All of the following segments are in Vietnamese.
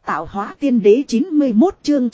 Tạo hóa tiên đế 91 chương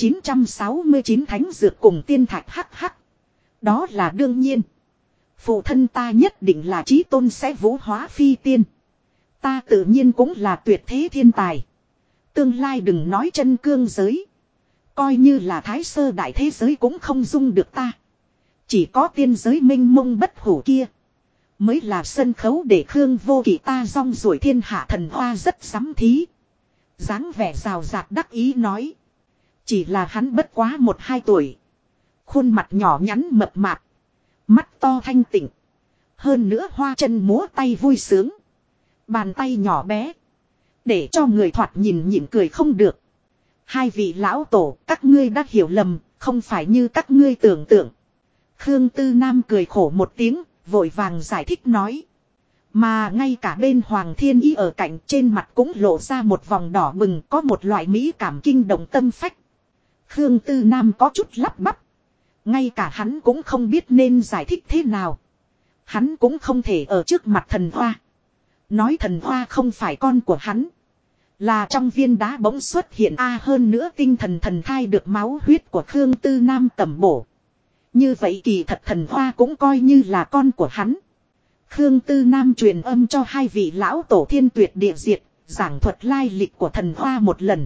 969 thánh dược cùng tiên thạch hắc hắc. Đó là đương nhiên. Phụ thân ta nhất định là chí tôn sẽ vũ hóa phi tiên. Ta tự nhiên cũng là tuyệt thế thiên tài. Tương lai đừng nói chân cương giới. Coi như là thái sơ đại thế giới cũng không dung được ta. Chỉ có tiên giới minh mông bất hủ kia. Mới là sân khấu để Khương Vô Kỵ ta rong ruổi thiên hạ thần hoa rất sắm thí. Dáng vẻ rào rạt đắc ý nói. Chỉ là hắn bất quá 1-2 tuổi. Khuôn mặt nhỏ nhắn mập mạp. Mắt to thanh tịnh. Hơn nữa hoa chân múa tay vui sướng. Bàn tay nhỏ bé. Để cho người thoạt nhìn nhịn cười không được. Hai vị lão tổ, các ngươi đã hiểu lầm, không phải như các ngươi tưởng tượng. Khương Tư Nam cười khổ một tiếng, vội vàng giải thích nói. Mà ngay cả bên Hoàng Thiên Ý ở cạnh trên mặt cũng lộ ra một vòng đỏ bừng, có một loại mỹ cảm kinh động tâm phách. Khương Tư Nam có chút lắp bắp. Ngay cả hắn cũng không biết nên giải thích thế nào. Hắn cũng không thể ở trước mặt thần hoa. Nói thần hoa không phải con của hắn. Là trong viên đá bỗng xuất hiện hơn nữa tinh thần thần thai được máu huyết của Khương Tư Nam tẩm bổ. Như vậy kỳ thật thần hoa cũng coi như là con của hắn. Khương Tư Nam truyền âm cho hai vị lão tổ thiên tuyệt địa diệt, giảng thuật lai lịch của thần hoa một lần.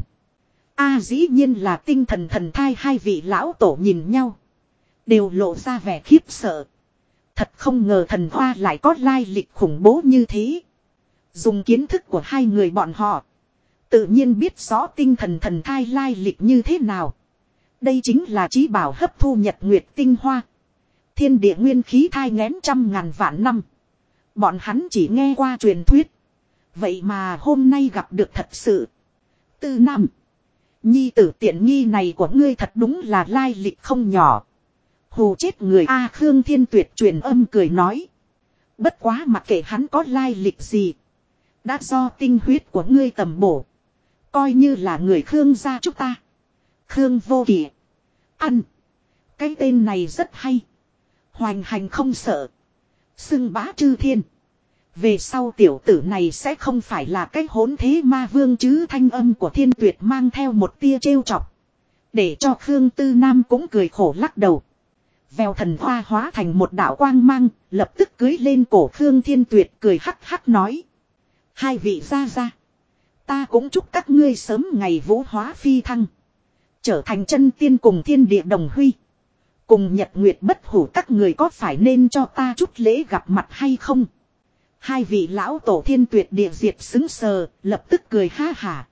Dĩ nhiên là tinh thần thần thai. Hai vị lão tổ nhìn nhau. Đều lộ ra vẻ khiếp sợ. Thật không ngờ thần hoa lại có lai lịch khủng bố như thế. Dùng kiến thức của hai người bọn họ. Tự nhiên biết rõ tinh thần thần thai lai lịch như thế nào. Đây chính là chí bảo hấp thu nhật nguyệt tinh hoa. Thiên địa nguyên khí thai nghén 100.000 vạn năm. Bọn hắn chỉ nghe qua truyền thuyết. Vậy mà hôm nay gặp được thật sự. Tư Nam. Nhi tử tiện nghi này của ngươi thật đúng là lai lịch không nhỏ. Hù chết người Khương Thiên Tuyệt truyền âm cười nói. Bất quá mặc kệ hắn có lai lịch gì. Đã do tinh huyết của ngươi tầm bổ. Coi như là người Khương gia chúng ta. Khương Vô Kỵ. Ăn. Cái tên này rất hay. Hoành hành không sợ. Xưng bá chư thiên. Về sau tiểu tử này sẽ không phải là cái hỗn thế ma vương chứ. Thanh âm của Thiên Tuyệt mang theo một tia trêu chọc. Để cho Khương Tư Nam cũng cười khổ lắc đầu. Vèo thần hoa hóa thành một đạo quang mang. Lập tức cưới lên cổ Khương Thiên Tuyệt cười hắc hắc nói. Hai vị gia gia. Ta cũng chúc các ngươi sớm ngày vũ hóa phi thăng. Trở thành chân tiên cùng thiên địa đồng huy. Cùng nhật nguyệt bất hủ, các người có phải nên cho ta chút lễ gặp mặt hay không? Hai vị lão tổ thiên tuyệt địa diệt xứng sờ, lập tức cười ha hả.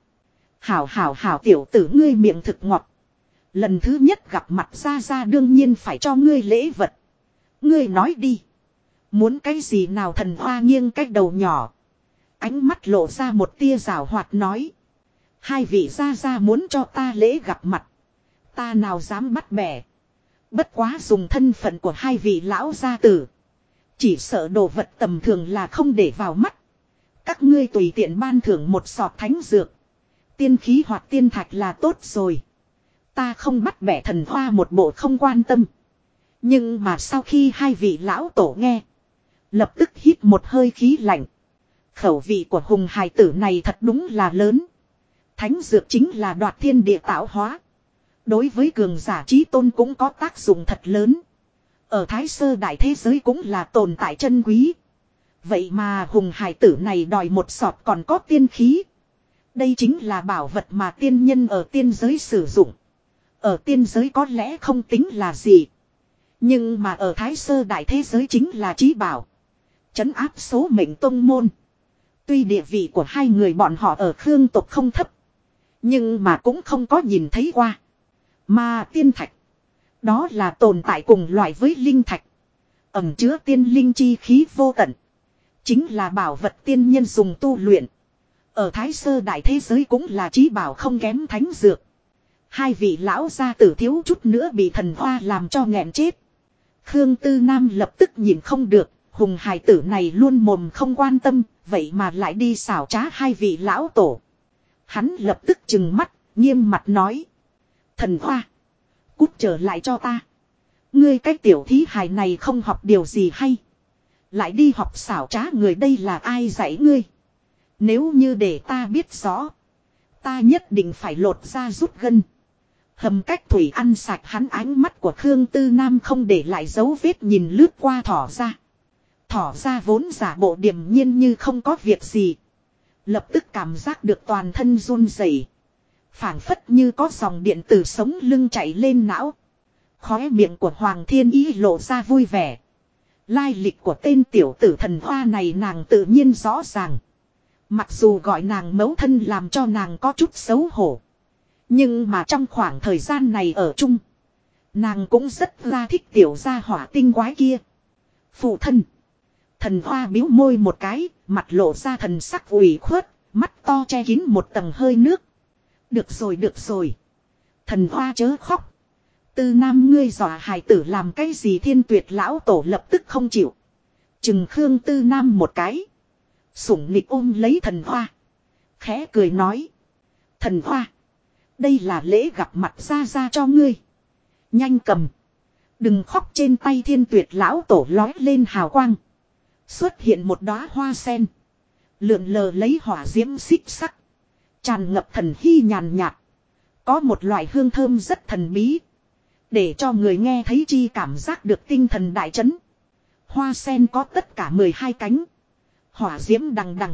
Hảo tiểu tử ngươi miệng thực ngọt. Lần thứ nhất gặp mặt ra đương nhiên phải cho ngươi lễ vật. Ngươi nói đi. Muốn cái gì nào? Thần hoa nghiêng cái đầu nhỏ. Ánh mắt lộ ra một tia rào hoạt nói. Hai vị gia muốn cho ta lễ gặp mặt. Ta nào dám bắt bẻ. Bất quá dùng thân phận của hai vị lão gia tử. Chỉ sợ đồ vật tầm thường là không để vào mắt. Các ngươi tùy tiện ban thưởng một sọt thánh dược. Tiên khí hoặc tiên thạch là tốt rồi. Ta không bắt bẻ thần hoa một bộ không quan tâm. Nhưng mà sau khi hai vị lão tổ nghe. Lập tức hít một hơi khí lạnh. Khẩu vị của hùng hài tử này thật đúng là lớn. Thánh dược chính là đoạt thiên địa tạo hóa. Đối với cường giả chí tôn cũng có tác dụng thật lớn. Ở thái sơ đại thế giới cũng là tồn tại chân quý. Vậy mà hùng hài tử này đòi một sọt còn có tiên khí. Đây chính là bảo vật mà tiên nhân ở tiên giới sử dụng. Ở tiên giới có lẽ không tính là gì. Nhưng mà ở thái sơ đại thế giới chính là chí bảo. Trấn áp số mệnh tông môn. Tuy địa vị của hai người bọn họ ở Khương tộc không thấp. Nhưng mà cũng không có nhìn thấy qua. Mà tiên thạch. Đó là tồn tại cùng loại với linh thạch. Ẩm chứa tiên linh chi khí vô tận. Chính là bảo vật tiên nhân dùng tu luyện. Ở thái sơ đại thế giới cũng là chí bảo không kém thánh dược. Hai vị lão gia tử thiếu chút nữa bị thần hoa làm cho nghẹn chết. Khương Tư Nam lập tức nhìn không được. Hùng hài tử này luôn mồm không quan tâm. Vậy mà lại đi xảo trá hai vị lão tổ. Hắn lập tức trừng mắt, nghiêm mặt nói. Thần hoa. Cút trở lại cho ta. Ngươi cái tiểu thí hài này không học điều gì hay. Lại đi học xảo trá người, đây là ai dạy ngươi. Nếu như để ta biết rõ. Ta nhất định phải lột ra rút gân. Hầm cách thủy ăn sạch hắn. Ánh mắt của Khương Tư Nam không để lại dấu vết nhìn lướt qua thỏ ra. Thỏ ra vốn giả bộ điềm nhiên như không có việc gì. Lập tức cảm giác được toàn thân run rẩy, phảng phất như có dòng điện từ sống lưng chạy lên não. Khóe miệng của Hoàng Thiên Ý lộ ra vui vẻ. Lai lịch của tên tiểu tử thần hoa này nàng tự nhiên rõ ràng. Mặc dù gọi nàng mẫu thân làm cho nàng có chút xấu hổ, nhưng mà trong khoảng thời gian này ở chung, nàng cũng rất ra thích tiểu gia hỏa tinh quái kia. Phụ thân. Thần hoa bĩu môi một cái, mặt lộ ra thần sắc ủy khuất, mắt to che kín một tầng hơi nước. Được rồi được rồi. Thần hoa chớ khóc. Tư Nam ngươi dọa hài tử làm cái gì? Thiên Tuyệt lão tổ lập tức không chịu. Chừng Khương Tư Nam một cái. Sủng nịch ôm lấy thần hoa. Khẽ cười nói. Thần hoa. Đây là lễ gặp mặt ra ra cho ngươi. Nhanh cầm. Đừng khóc. Trên tay Thiên Tuyệt lão tổ lói lên hào quang. Xuất hiện một đóa hoa sen. Lượn lờ lấy hỏa diễm xích sắc. Tràn ngập thần hy nhàn nhạt. Có một loại hương thơm rất thần bí. Để cho người nghe thấy chi cảm giác được tinh thần đại chấn. Hoa sen có tất cả 12 cánh. Hỏa diễm đằng đằng.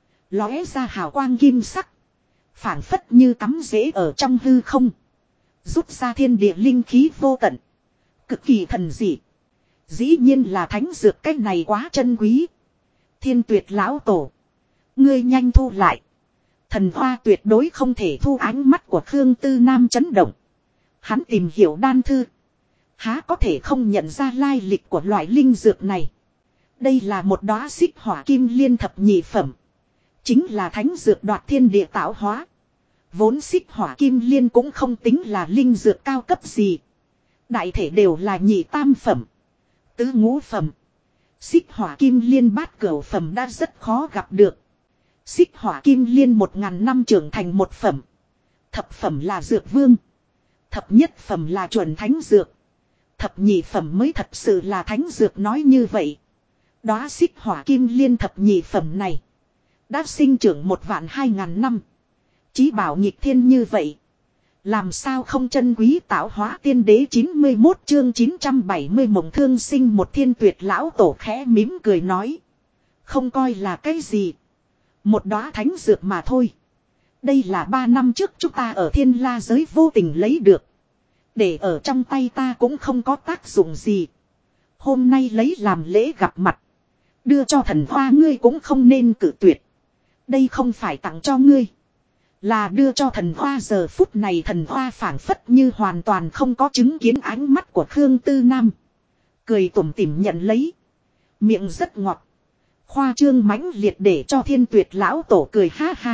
Lóe ra hào quang kim sắc. Phảng phất như cắm rễ ở trong hư không. Rút ra thiên địa linh khí vô tận. Cực kỳ thần dị. Dĩ nhiên là thánh dược, cách này quá chân quý. Thiên Tuyệt lão tổ. Ngươi nhanh thu lại. Thần hoa tuyệt đối không thể thu. Ánh mắt của Khương Tư Nam chấn động. Hắn tìm hiểu đan thư. Há có thể không nhận ra lai lịch của loại linh dược này. Đây là một đóa xích hỏa kim liên thập nhị phẩm. Chính là thánh dược đoạt thiên địa tạo hóa. Vốn xích hỏa kim liên cũng không tính là linh dược cao cấp gì. Đại thể đều là nhị tam phẩm, tứ ngũ phẩm. Xích hỏa kim liên bát cửu phẩm đã rất khó gặp được. Xích hỏa kim liên 1000 năm trưởng thành một phẩm. Thập phẩm là dược vương. Thập nhất phẩm là chuẩn thánh dược. Thập nhị phẩm mới thật sự là thánh dược. Nói như vậy, đóa xích hỏa kim liên thập nhị phẩm này đã sinh trưởng 12000 năm. Chí bảo nghịch thiên như vậy, làm sao không chân quý? Tạo hóa tiên đế 91 chương 970 mộng thương sinh. Một Thiên Tuyệt lão tổ khẽ mỉm cười nói. Không coi là cái gì. Một đóa thánh dược mà thôi. Đây là 3 năm trước chúng ta ở Thiên La giới vô tình lấy được. Để ở trong tay ta cũng không có tác dụng gì. Hôm nay lấy làm lễ gặp mặt. Đưa cho thần hoa ngươi cũng không nên cự tuyệt. Đây không phải tặng cho ngươi, là đưa cho thần hoa. Giờ phút này thần hoa phảng phất như hoàn toàn không có chứng kiến ánh mắt của Khương Tư Nam. Cười tủm tỉm nhận lấy. Miệng rất ngọt. Khoa trương mãnh liệt để cho Thiên Tuyệt lão tổ cười ha ha.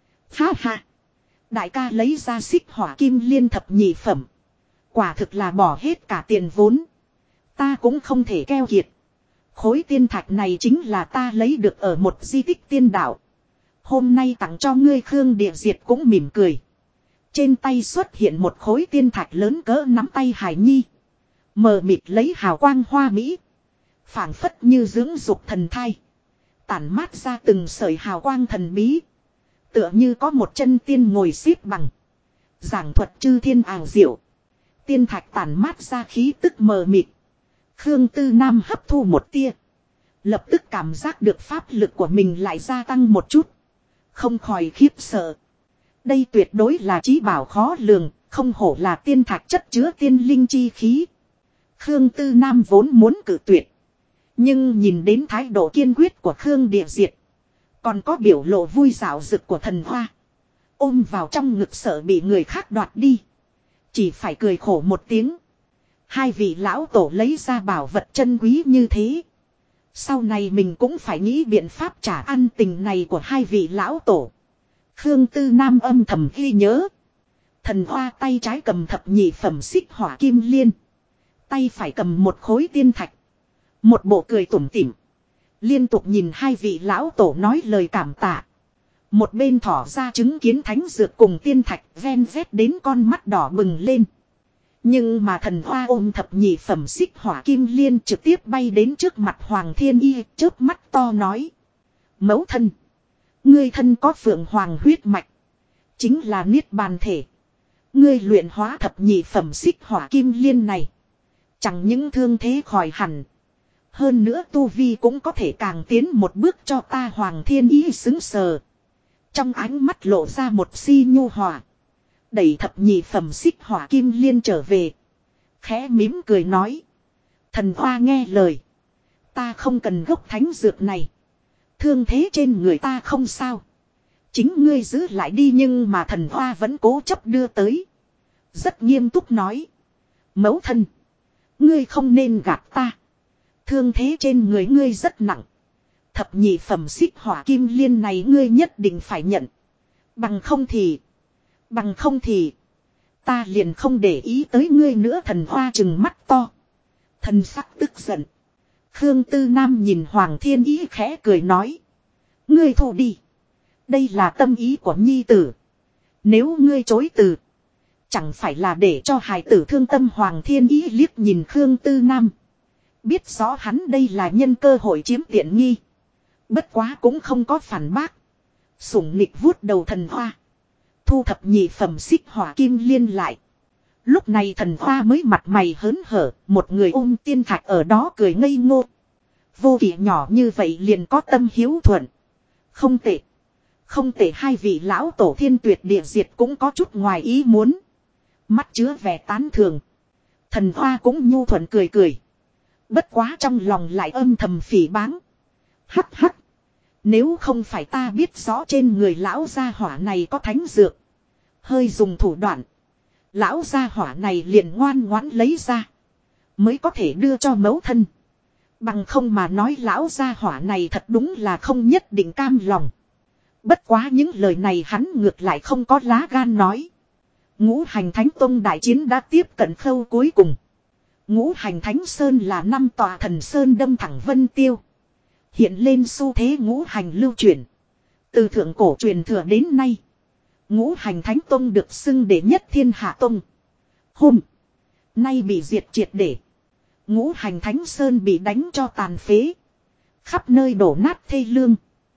Ha ha. Đại ca lấy ra xích hỏa kim liên thập nhị phẩm. Quả thực là bỏ hết cả tiền vốn. Ta cũng không thể keo kiệt. Khối tiên thạch này chính là ta lấy được ở một di tích tiên đạo. Hôm nay tặng cho ngươi. Khương Địa Diệt cũng mỉm cười. Trên tay xuất hiện một khối tiên thạch lớn cỡ nắm tay Hải Nhi. Mờ mịt lấy hào quang hoa mỹ. Phảng phất như dưỡng dục thần thai. Tản mát ra từng sợi hào quang thần bí. Tựa như có một chân tiên ngồi xếp bằng. Giảng thuật chư thiên ảo diệu. Tiên thạch tản mát ra khí tức mờ mịt. Khương Tư Nam hấp thu một tia. Lập tức cảm giác được pháp lực của mình lại gia tăng một chút. Không khỏi khiếp sợ. Đây tuyệt đối là chí bảo khó lường. Không hổ là tiên thạch chất chứa tiên linh chi khí. Khương Tư Nam vốn muốn cự tuyệt. Nhưng nhìn đến thái độ kiên quyết của Khương Địa Diệt. Còn có biểu lộ vui dạo dực của thần hoa. Ôm vào trong ngực sợ bị người khác đoạt đi. Chỉ phải cười khổ một tiếng. Hai vị lão tổ lấy ra bảo vật chân quý như thế. Sau này mình cũng phải nghĩ biện pháp trả ăn tình này của hai vị lão tổ. Khương Tư Nam âm thầm ghi nhớ. Thần hoa tay trái cầm thập nhị phẩm xích hỏa kim liên. Tay phải cầm một khối tiên thạch. Một bộ cười tủm tỉm. Liên tục nhìn hai vị lão tổ nói lời cảm tạ. Một bên thỏ ra chứng kiến thánh dược cùng tiên thạch ven vét đến con mắt đỏ bừng lên. Nhưng mà thần hoa ôm thập nhị phẩm xích hỏa kim liên trực tiếp bay đến trước mặt Hoàng Thiên Y, chớp mắt to nói. Mẫu thân. Ngươi thân có phượng hoàng huyết mạch. Chính là niết bàn thể. Ngươi luyện hóa thập nhị phẩm xích hỏa kim liên này. Chẳng những thương thế khỏi hẳn. Hơn nữa tu vi cũng có thể càng tiến một bước cho ta. Hoàng Thiên Ý xứng sờ. Trong ánh mắt lộ ra một si nhu hòa. Đẩy thập nhị phẩm xích hỏa kim liên trở về. Khẽ mím cười nói. Thần Hoa nghe lời. Ta không cần gốc thánh dược này. Thương thế trên người ta không sao. Chính ngươi giữ lại đi. Nhưng mà Thần Hoa vẫn cố chấp đưa tới. Rất nghiêm túc nói. Mẫu thân. Ngươi không nên gạt ta. Thương thế trên người ngươi rất nặng. Thập nhị phẩm xích hỏa kim liên này ngươi nhất định phải nhận. Bằng không thì. Ta liền không để ý tới ngươi nữa. Thần Hoa trừng mắt to. Thần sắc tức giận. Khương Tư Nam nhìn Hoàng Thiên Ý khẽ cười nói. Ngươi thu đi. Đây là tâm ý của nhi tử. Nếu ngươi chối từ. Chẳng phải là để cho hài tử thương tâm. Hoàng Thiên Ý liếc nhìn Khương Tư Nam. Biết rõ hắn đây là nhân cơ hội chiếm tiện nghi. Bất quá cũng không có phản bác. Sủng nịch vuốt đầu Thần Hoa. Thu thập nhị phẩm xích hỏa kim liên lại. Lúc này Thần Hoa mới mặt mày hớn hở. Một người ôm tiên thạch ở đó cười ngây ngô. Vô kỷ nhỏ như vậy liền có tâm hiếu thuận. Không tệ. Không tệ. Hai vị lão tổ thiên tuyệt địa diệt cũng có chút ngoài ý muốn. Mắt chứa vẻ tán thường. Thần Hoa cũng nhu thuận cười cười. Bất quá trong lòng lại âm thầm phỉ báng. Hắc hắc. Nếu không phải ta biết rõ trên người lão gia hỏa này có thánh dược. Hơi dùng thủ đoạn. Lão gia hỏa này liền ngoan ngoãn lấy ra. Mới có thể đưa cho mẫu thân. Bằng không mà nói lão gia hỏa này thật đúng là không nhất định cam lòng. Bất quá những lời này hắn ngược lại không có lá gan nói. Ngũ hành thánh tông đại chiến đã tiếp cận khâu cuối cùng. Ngũ hành thánh sơn là 5 tòa thần sơn đâm thẳng vân tiêu. Hiện lên xu thế ngũ hành lưu chuyển. Từ thượng cổ truyền thừa đến nay. Ngũ hành thánh tông được xưng đệ nhất thiên hạ tông. Hôm nay bị diệt triệt để. Ngũ hành thánh sơn bị đánh cho tàn phế. Khắp nơi đổ nát thê lương.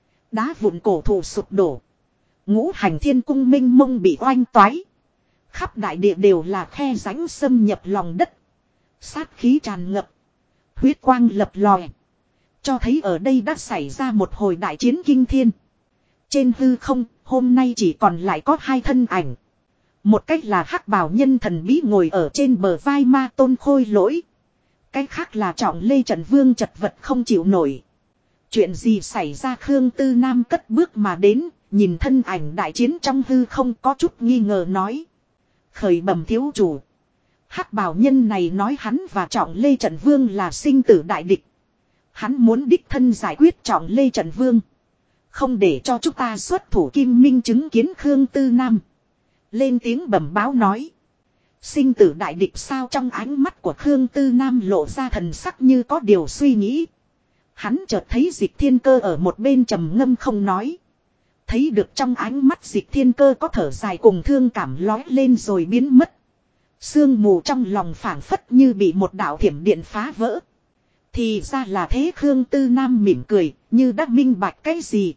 Đá vụn cổ thụ sụp đổ. Ngũ hành thiên cung minh mông bị oanh toái. Khắp đại địa đều là khe rãnh xâm nhập lòng đất. Sát khí tràn ngập. Huyết quang lập lòe. Cho thấy ở đây đã xảy ra một hồi đại chiến kinh thiên. Trên hư không, hôm nay chỉ còn lại có 2 thân ảnh. Một cách là hắc bào nhân thần bí ngồi ở trên bờ vai ma tôn khôi lỗi. Cách khác là Trọng Lê Trần Vương chật vật không chịu nổi. Chuyện gì xảy ra? Khương Tư Nam cất bước mà đến, nhìn thân ảnh đại chiến trong hư không có chút nghi ngờ nói. Khởi bẩm thiếu chủ. Hắc bào nhân này nói hắn và Trọng Lê Trần Vương là sinh tử đại địch. Hắn muốn đích thân giải quyết Trọng Lê Trần Vương. Không để cho chúng ta xuất thủ. Kim Minh chứng kiến Khương Tư Nam. Lên tiếng bẩm báo nói. Sinh tử đại địch sao? Trong ánh mắt của Khương Tư Nam lộ ra thần sắc như có điều suy nghĩ. Hắn chợt thấy Dịch Thiên Cơ ở một bên trầm ngâm không nói. Thấy được trong ánh mắt Dịch Thiên Cơ có thở dài cùng thương cảm lói lên rồi biến mất. Sương mù trong lòng phảng phất như bị một đạo thiểm điện phá vỡ. Thì ra là thế. Khương Tư Nam mỉm cười như đã minh bạch cái gì.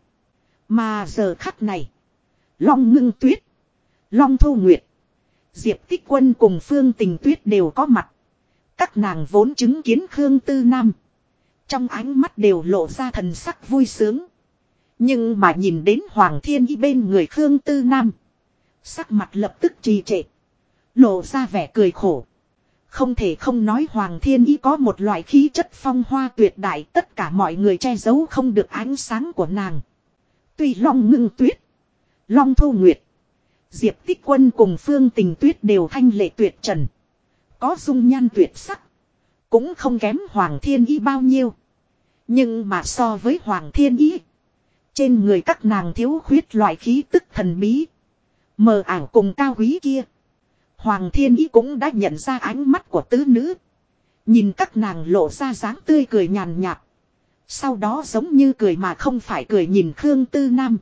Mà giờ khắc này. Long Ngưng Tuyết, Long Thu Nguyệt, Diệp Tích Quân cùng Phương Tình Tuyết đều có mặt. Các nàng vốn chứng kiến Khương Tư Nam. Trong ánh mắt đều lộ ra thần sắc vui sướng. Nhưng mà nhìn đến Hoàng Thiên Ý bên người Khương Tư Nam. Sắc mặt lập tức trì trệ. Lộ ra vẻ cười khổ. Không thể không nói Hoàng Thiên Ý có một loại khí chất phong hoa tuyệt đại. Tất cả mọi người che giấu không được ánh sáng của nàng. Tuy Long Ngưng Tuyết, Long Thu Nguyệt, Diệp Tích Quân cùng Phương Tình Tuyết đều thanh lệ tuyệt trần. Có dung nhan tuyệt sắc. Cũng không kém Hoàng Thiên Ý bao nhiêu. Nhưng mà so với Hoàng Thiên Ý, trên người các nàng thiếu khuyết loại khí tức thần bí, mờ ảo cùng cao quý kia. Hoàng Thiên Ý cũng đã nhận ra ánh mắt của tứ nữ. Nhìn các nàng lộ ra dáng tươi cười nhàn nhạt. Sau đó giống như cười mà không phải cười nhìn Khương Tư Nam.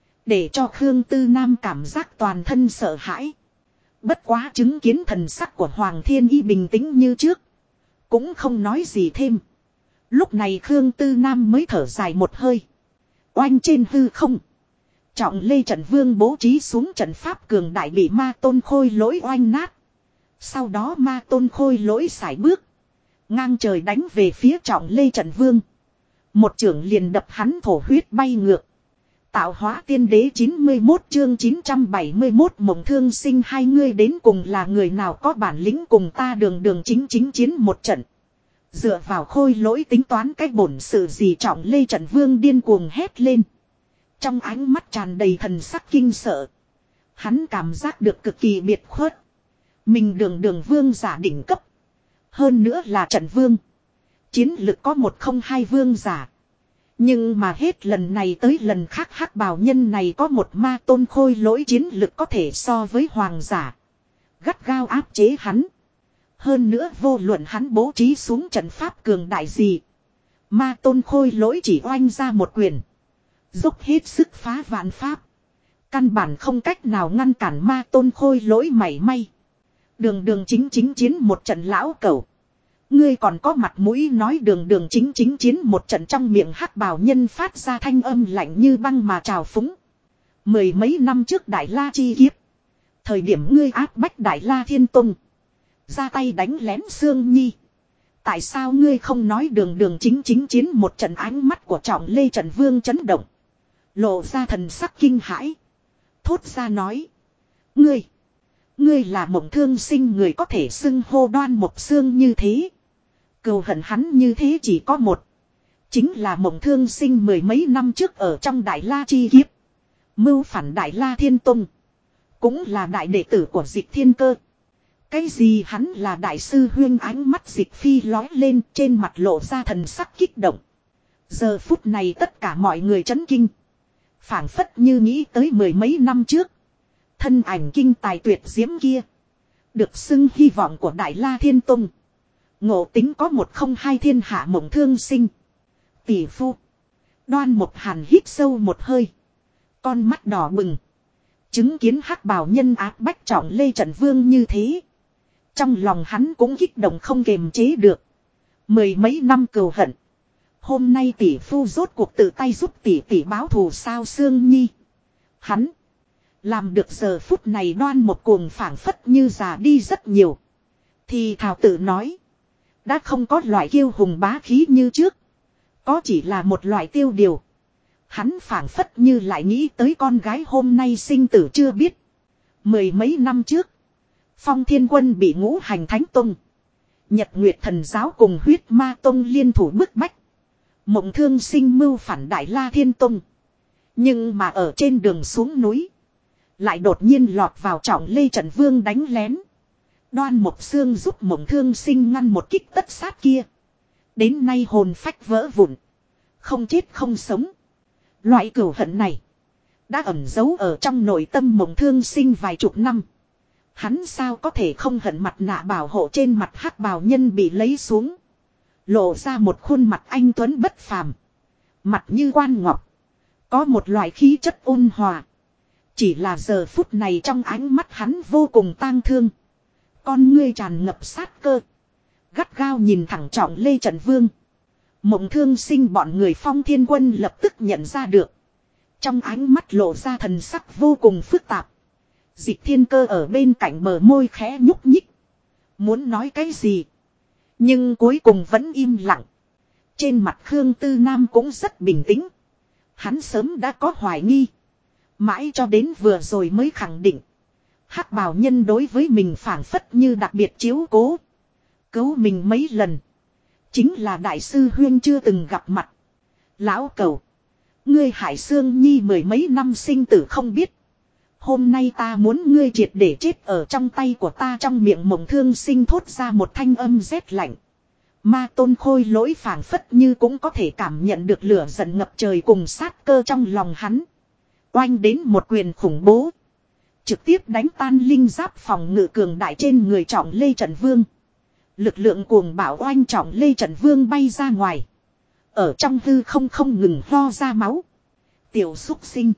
Để cho Khương Tư Nam cảm giác toàn thân sợ hãi. Bất quá chứng kiến thần sắc của Hoàng Thiên Ý bình tĩnh như trước. Cũng không nói gì thêm. Lúc này Khương Tư Nam mới thở dài một hơi. Oanh trên hư không. Trọng Lê Trận Vương bố trí xuống trận pháp cường đại bị ma tôn khôi lỗi oanh nát. Sau đó ma tôn khôi lỗi sải bước. Ngang trời đánh về phía Trọng Lê Trận Vương. Một chưởng liền đập hắn thổ huyết bay ngược. Tạo hóa tiên đế 91 chương 971 mộng thương sinh hai ngươi đến cùng là người nào có bản lĩnh cùng ta đường chính chiến một trận. Dựa vào khôi lỗi tính toán cái bổn sự gì Trọng Lê Trận Vương điên cuồng hét lên. Trong ánh mắt tràn đầy thần sắc kinh sợ. Hắn cảm giác được cực kỳ biệt khuất. Mình đường vương giả đỉnh cấp. Hơn nữa là trận vương. Chiến lực có 102 vương giả. Nhưng mà hết lần này tới lần khác hắc bào nhân này có một ma tôn khôi lỗi chiến lực có thể so với hoàng giả. Gắt gao áp chế hắn. Hơn nữa vô luận hắn bố trí xuống trận pháp cường đại gì. Ma tôn khôi lỗi chỉ oanh ra một quyền. Dốc hết sức phá vạn pháp. Căn bản không cách nào ngăn cản ma tôn khôi lỗi mảy may. Đường chính chiến một trận lão cẩu. Ngươi còn có mặt mũi nói đường chính chiến một trận trong miệng hắc bào nhân phát ra thanh âm lạnh như băng mà trào phúng. Mười mấy năm trước Đại La chi kiếp. Thời điểm ngươi áp bách Đại La Thiên Tông. Ra tay đánh lén Sương Nhi. Tại sao ngươi không nói đường chính chiến một trận ánh mắt của Trọng Lê Trận Vương chấn động. Lộ ra thần sắc kinh hãi. Thốt ra nói. Ngươi là mộng thương sinh người có thể xưng hô Đoan Mộc Sương như thế. Cừu hận hắn như thế chỉ có một. Chính là mộng thương sinh mười mấy năm trước ở trong Đại La chi kiếp. Mưu phản Đại La Thiên Tông. Cũng là đại đệ tử của Dịch Thiên Cơ. Cái gì hắn là đại sư huyên ánh mắt Dịch Phi lói lên trên mặt lộ ra thần sắc kích động. Giờ phút này tất cả mọi người chấn kinh. Phảng phất như nghĩ tới mười mấy năm trước. Thân ảnh kinh tài tuyệt diễm kia. Được xưng hy vọng của Đại La Thiên Tông. Ngộ tính có 102 thiên hạ mộng thương sinh. Tỷ phu. Đoan Mộc Hàn hít sâu một hơi. Con mắt đỏ bừng. Chứng kiến hắc bào nhân áp bách Trọng Lê Trận Vương như thế. Trong lòng hắn cũng kích động không kềm chế được. Mười mấy năm cừu hận. Hôm nay tỷ phu rốt cuộc tự tay giúp tỷ báo thù sao Sương Nhi. Hắn. Làm được giờ phút này Đoan Mộc cuồng phảng phất như già đi rất nhiều. Thì thảo tự nói. Đã không có loại kiêu hùng bá khí như trước. Có chỉ là một loại tiêu điều. Hắn phảng phất như lại nghĩ tới con gái hôm nay sinh tử chưa biết. Mười mấy năm trước. Phong Thiên Quân bị Ngũ Hành Thánh Tông. Nhật Nguyệt Thần Giáo cùng Huyết Ma Tông liên thủ bức bách. Mộng thương sinh mưu phản Đại La Thiên Tông. Nhưng mà ở trên đường xuống núi. Lại đột nhiên lọt vào Trọng Lê Trận Vương đánh lén. Đoan Mộc Sương giúp mộng thương sinh ngăn một kích tất sát kia. Đến nay hồn phách vỡ vụn. Không chết không sống. Loại cửu hận này. Đã ẩn giấu ở trong nội tâm mộng thương sinh vài chục năm. Hắn sao có thể không hận mặt nạ bảo hộ trên mặt hắc bào nhân bị lấy xuống. Lộ ra một khuôn mặt anh tuấn bất phàm. Mặt như quan ngọc. Có một loại khí chất ôn hòa. Chỉ là giờ phút này trong ánh mắt hắn vô cùng tang thương. Con ngươi tràn ngập sát cơ. Gắt gao nhìn thẳng Trọng Lê Trận Vương. Mộng thương sinh bọn người Phong Thiên Quân lập tức nhận ra được. Trong ánh mắt lộ ra thần sắc vô cùng phức tạp. Dịch Thiên Cơ ở bên cạnh bờ môi khẽ nhúc nhích. Muốn nói cái gì. Nhưng cuối cùng vẫn im lặng. Trên mặt Khương Tư Nam cũng rất bình tĩnh. Hắn sớm đã có hoài nghi. Mãi cho đến vừa rồi mới khẳng định. Hắc bào nhân đối với mình phảng phất như đặc biệt chiếu cố. Cứu mình mấy lần. Chính là đại sư huyên chưa từng gặp mặt. Lão cẩu. Ngươi hại Sương Nhi mười mấy năm sinh tử không biết. Hôm nay ta muốn ngươi triệt để chết ở trong tay của ta. Trong miệng mộng thương sinh thốt ra một thanh âm rét lạnh. Ma tôn khôi lỗi phảng phất như cũng có thể cảm nhận được lửa giận ngập trời cùng sát cơ trong lòng hắn. Oanh đến một quyền khủng bố. Trực tiếp đánh tan linh giáp phòng ngự cường đại trên người Trọng Lê Trận Vương. Lực lượng cuồng bạo oanh Trọng Lê Trận Vương bay ra ngoài. Ở trong hư không ngừng ho ra máu. Tiểu xúc sinh.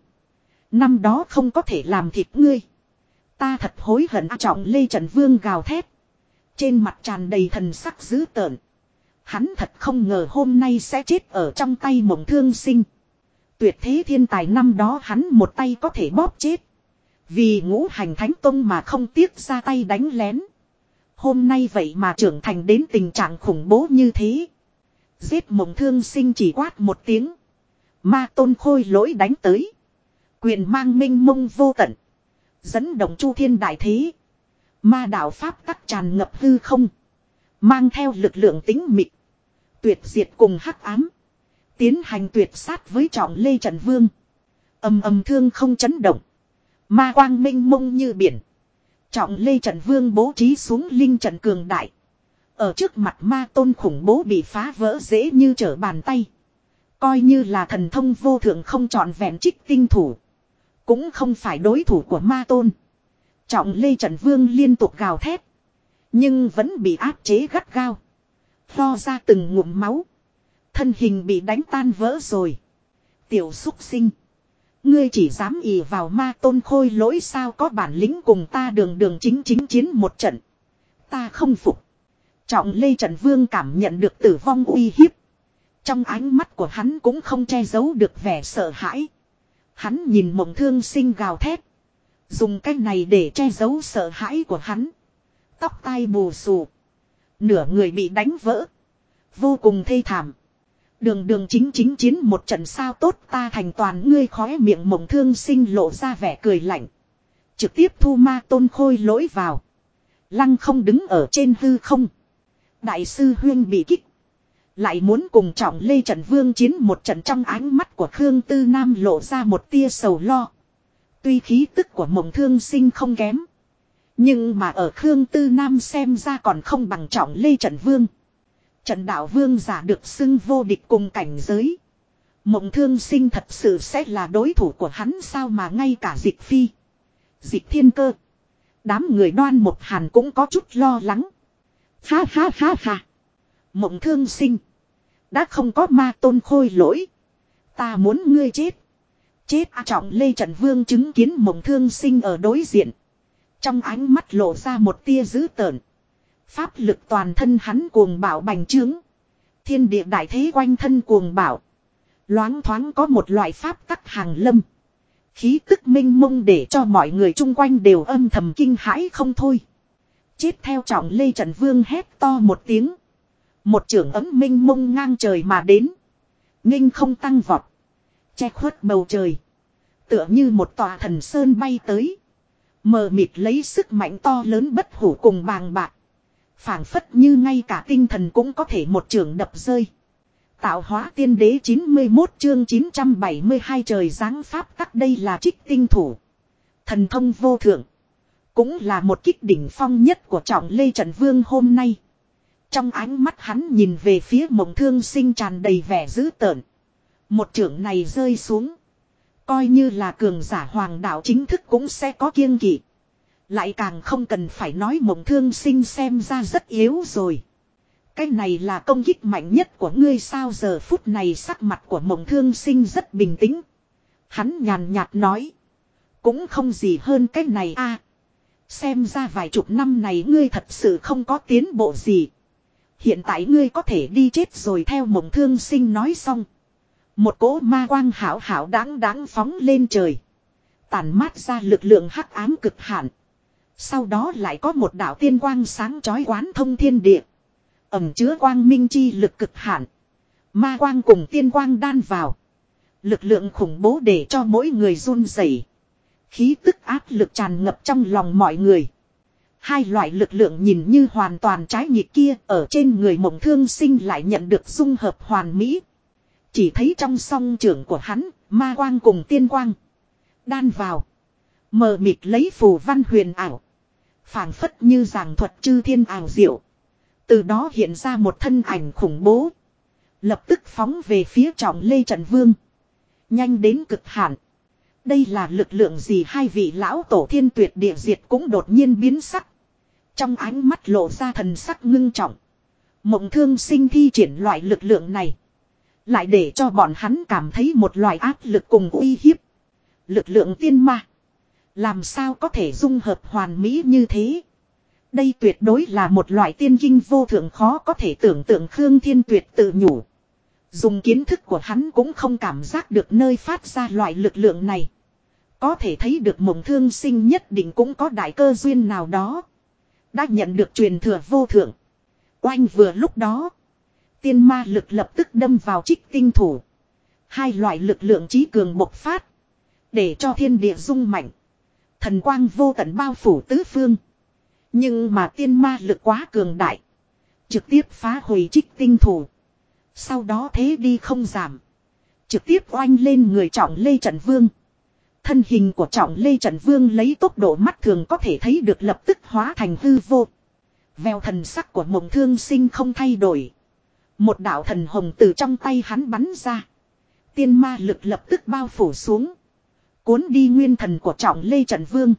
Năm đó không có thể làm thịt ngươi. Ta thật hối hận. Trọng Lê Trận Vương gào thét. Trên mặt tràn đầy thần sắc dữ tợn. Hắn thật không ngờ hôm nay sẽ chết ở trong tay mộng thương sinh. Tuyệt thế thiên tài năm đó hắn một tay có thể bóp chết. Vì ngũ hành thánh tông mà không tiếc ra tay đánh lén. Hôm nay vậy mà trưởng thành đến tình trạng khủng bố như thế. Giết Mộng Thương Sinh chỉ quát một tiếng. Ma tôn khôi lỗi đánh tới. Quyền mang minh mông vô tận. Dẫn động chu thiên đại thế. Ma đạo pháp tắc tràn ngập hư không. Mang theo lực lượng tính mịt. Tuyệt diệt cùng hắc ám. Tiến hành tuyệt sát với Trọng Lê Trận Vương. Ầm ầm thương không chấn động. Ma quang minh mông như biển. Trọng Lê Trận Vương bố trí xuống linh trận cường đại. Ở trước mặt ma tôn khủng bố bị phá vỡ dễ như trở bàn tay. Coi như là thần thông vô thượng không trọn vẹn trích tinh thủ. Cũng không phải đối thủ của ma tôn. Trọng Lê Trận Vương liên tục gào thét. Nhưng vẫn bị áp chế gắt gao. Lo ra từng ngụm máu. Thân hình bị đánh tan vỡ rồi. Tiểu xúc sinh. Ngươi chỉ dám ỷ vào ma tôn khôi lỗi sao, có bản lĩnh cùng ta đường đường chính chính chiến một trận. Ta không phục. Trọng Lê Trận Vương cảm nhận được tử vong uy hiếp. Trong ánh mắt của hắn cũng không che giấu được vẻ sợ hãi. Hắn nhìn Mộng Thương Sinh gào thét. Dùng cái này để che giấu sợ hãi của hắn. Tóc tai bù xù. Nửa người bị đánh vỡ. Vô cùng thê thảm. Đường đường chính chính chiến một trận sao, tốt ta thành toàn ngươi, khóe miệng Mộng Thương Sinh lộ ra vẻ cười lạnh. Trực tiếp thu ma tôn khôi lỗi vào. Lăng không đứng ở trên hư không. Đại sư huyên bị kích. Lại muốn cùng Trọng Lê Trận Vương chiến một trận, trong ánh mắt của Khương Tư Nam lộ ra một tia sầu lo. Tuy khí tức của Mộng Thương Sinh không kém. Nhưng mà ở Khương Tư Nam xem ra còn không bằng Trọng Lê Trận Vương. Trận đạo vương giả được xưng vô địch cùng cảnh giới. Mộng Thương Sinh thật sự sẽ là đối thủ của hắn sao, mà ngay cả Dịch Phi, Dịch Thiên Cơ, đám người Đoan Một Hàn cũng có chút lo lắng. Ha ha ha ha. Mộng Thương Sinh. Đã không có ma tôn khôi lỗi. Ta muốn ngươi chết. Chết à, Trọng Lê Trận Vương chứng kiến Mộng Thương Sinh ở đối diện. Trong ánh mắt lộ ra một tia dữ tợn. Pháp lực toàn thân hắn cuồng bạo bành trướng. Thiên địa đại thế quanh thân cuồng bạo. Loáng thoáng có một loại pháp tắc hàng lâm. Khí tức minh mông để cho mọi người chung quanh đều âm thầm kinh hãi không thôi. Chết theo Trọng Lê Trận Vương hét to một tiếng. Một chưởng ấm minh mông ngang trời mà đến. Nghênh không tăng vọt. Che khuất bầu trời. Tựa như một tòa thần sơn bay tới. Mờ mịt lấy sức mạnh to lớn bất hủ cùng bàng bạc. Phảng phất như ngay cả tinh thần cũng có thể một chưởng đập rơi. Tạo hóa tiên đế 91 chương 972 trời giáng pháp tắc, đây là trích tinh thủ. Thần thông vô thượng. Cũng là một kích đỉnh phong nhất của Trọng Lê Trận Vương hôm nay. Trong ánh mắt hắn nhìn về phía Mộng Thương Sinh tràn đầy vẻ dữ tợn. Một chưởng này rơi xuống. Coi như là cường giả hoàng đạo chính thức cũng sẽ có kiêng kỵ. Lại càng không cần phải nói Mộng Thương Sinh xem ra rất yếu rồi. Cái này là công kích mạnh nhất của ngươi sao? Giờ phút này sắc mặt của Mộng Thương Sinh rất bình tĩnh. Hắn nhàn nhạt nói. Cũng không gì hơn cái này a. Xem ra vài chục năm này ngươi thật sự không có tiến bộ gì. Hiện tại ngươi có thể đi chết rồi. Theo Mộng Thương Sinh nói xong. Một cỗ ma quang hảo hảo đáng đáng phóng lên trời. Tản mát ra lực lượng hắc ám cực hạn. Sau đó lại có một đạo tiên quang sáng chói quán thông thiên địa. Ẩm chứa quang minh chi lực cực hạn. Ma quang cùng tiên quang đan vào. Lực lượng khủng bố để cho mỗi người run rẩy. Khí tức áp lực tràn ngập trong lòng mọi người. Hai loại lực lượng nhìn như hoàn toàn trái nghịch kia ở trên người Mộng Thương Sinh lại nhận được dung hợp hoàn mỹ. Chỉ thấy trong song trưởng của hắn, ma quang cùng tiên quang đan vào. Mờ mịt lấy phù văn huyền ảo. Phảng phất như giảng thuật chư thiên ảo diệu. Từ đó hiện ra một thân ảnh khủng bố. Lập tức phóng về phía Trọng Lê Trận Vương. Nhanh đến cực hạn. Đây là lực lượng gì? Hai vị lão tổ thiên tuyệt địa diệt cũng đột nhiên biến sắc. Trong ánh mắt lộ ra thần sắc ngưng trọng. Mộng Thương Sinh thi triển loại lực lượng này. Lại để cho bọn hắn cảm thấy một loại áp lực cùng uy hiếp. Lực lượng tiên ma. Làm sao có thể dung hợp hoàn mỹ như thế? Đây tuyệt đối là một loại tiên kinh vô thượng khó có thể tưởng tượng. Khương Thiên Tuyệt tự nhủ. Dùng kiến thức của hắn cũng không cảm giác được nơi phát ra loại lực lượng này. Có thể thấy được Mộng Thương Sinh nhất định cũng có đại cơ duyên nào đó. Đã nhận được truyền thừa vô thượng. Oanh vừa lúc đó. Tiên ma lực lập tức đâm vào Trích Tinh thủ. Hai loại lực lượng chí cường bộc phát. Để cho thiên địa rung mạnh. Thần quang vô tận bao phủ tứ phương. Nhưng mà tiên ma lực quá cường đại. Trực tiếp phá hủy Trích Tinh thủ. Sau đó thế đi không giảm. Trực tiếp oanh lên người Trọng Lê Trận Vương. Thân hình của Trọng Lê Trận Vương lấy tốc độ mắt thường có thể thấy được lập tức hóa thành hư vô. Vèo thần sắc của Mộng Thương Sinh không thay đổi. Một đạo thần hồng từ trong tay hắn bắn ra. Tiên ma lực lập tức bao phủ xuống. Cuốn đi nguyên thần của Trọng Lê Trận Vương.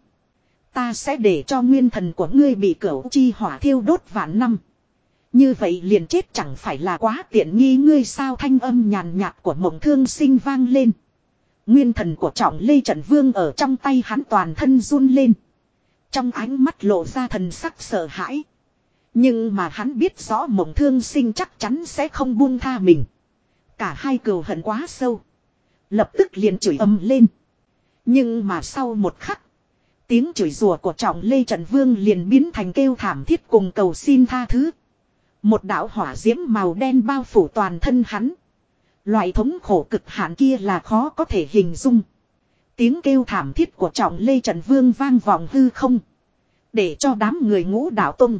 Ta sẽ để cho nguyên thần của ngươi bị cửu chi hỏa thiêu đốt vạn năm. Như vậy liền chết chẳng phải là quá tiện nghi ngươi sao, thanh âm nhàn nhạt của Mộng Thương Sinh vang lên. Nguyên thần của Trọng Lê Trận Vương ở trong tay hắn toàn thân run lên. Trong ánh mắt lộ ra thần sắc sợ hãi. Nhưng mà hắn biết rõ Mộng Thương Sinh chắc chắn sẽ không buông tha mình. Cả hai cừu hận quá sâu. Lập tức liền chửi ầm lên. Nhưng mà sau một khắc. Tiếng chửi rủa của Trọng Lê Trận Vương liền biến thành kêu thảm thiết cùng cầu xin tha thứ. Một đạo hỏa diễm màu đen bao phủ toàn thân hắn. Loại thống khổ cực hạn kia là khó có thể hình dung. Tiếng kêu thảm thiết của Trọng Lê Trận Vương vang vọng hư không. Để cho đám người Ngũ Đạo Tông,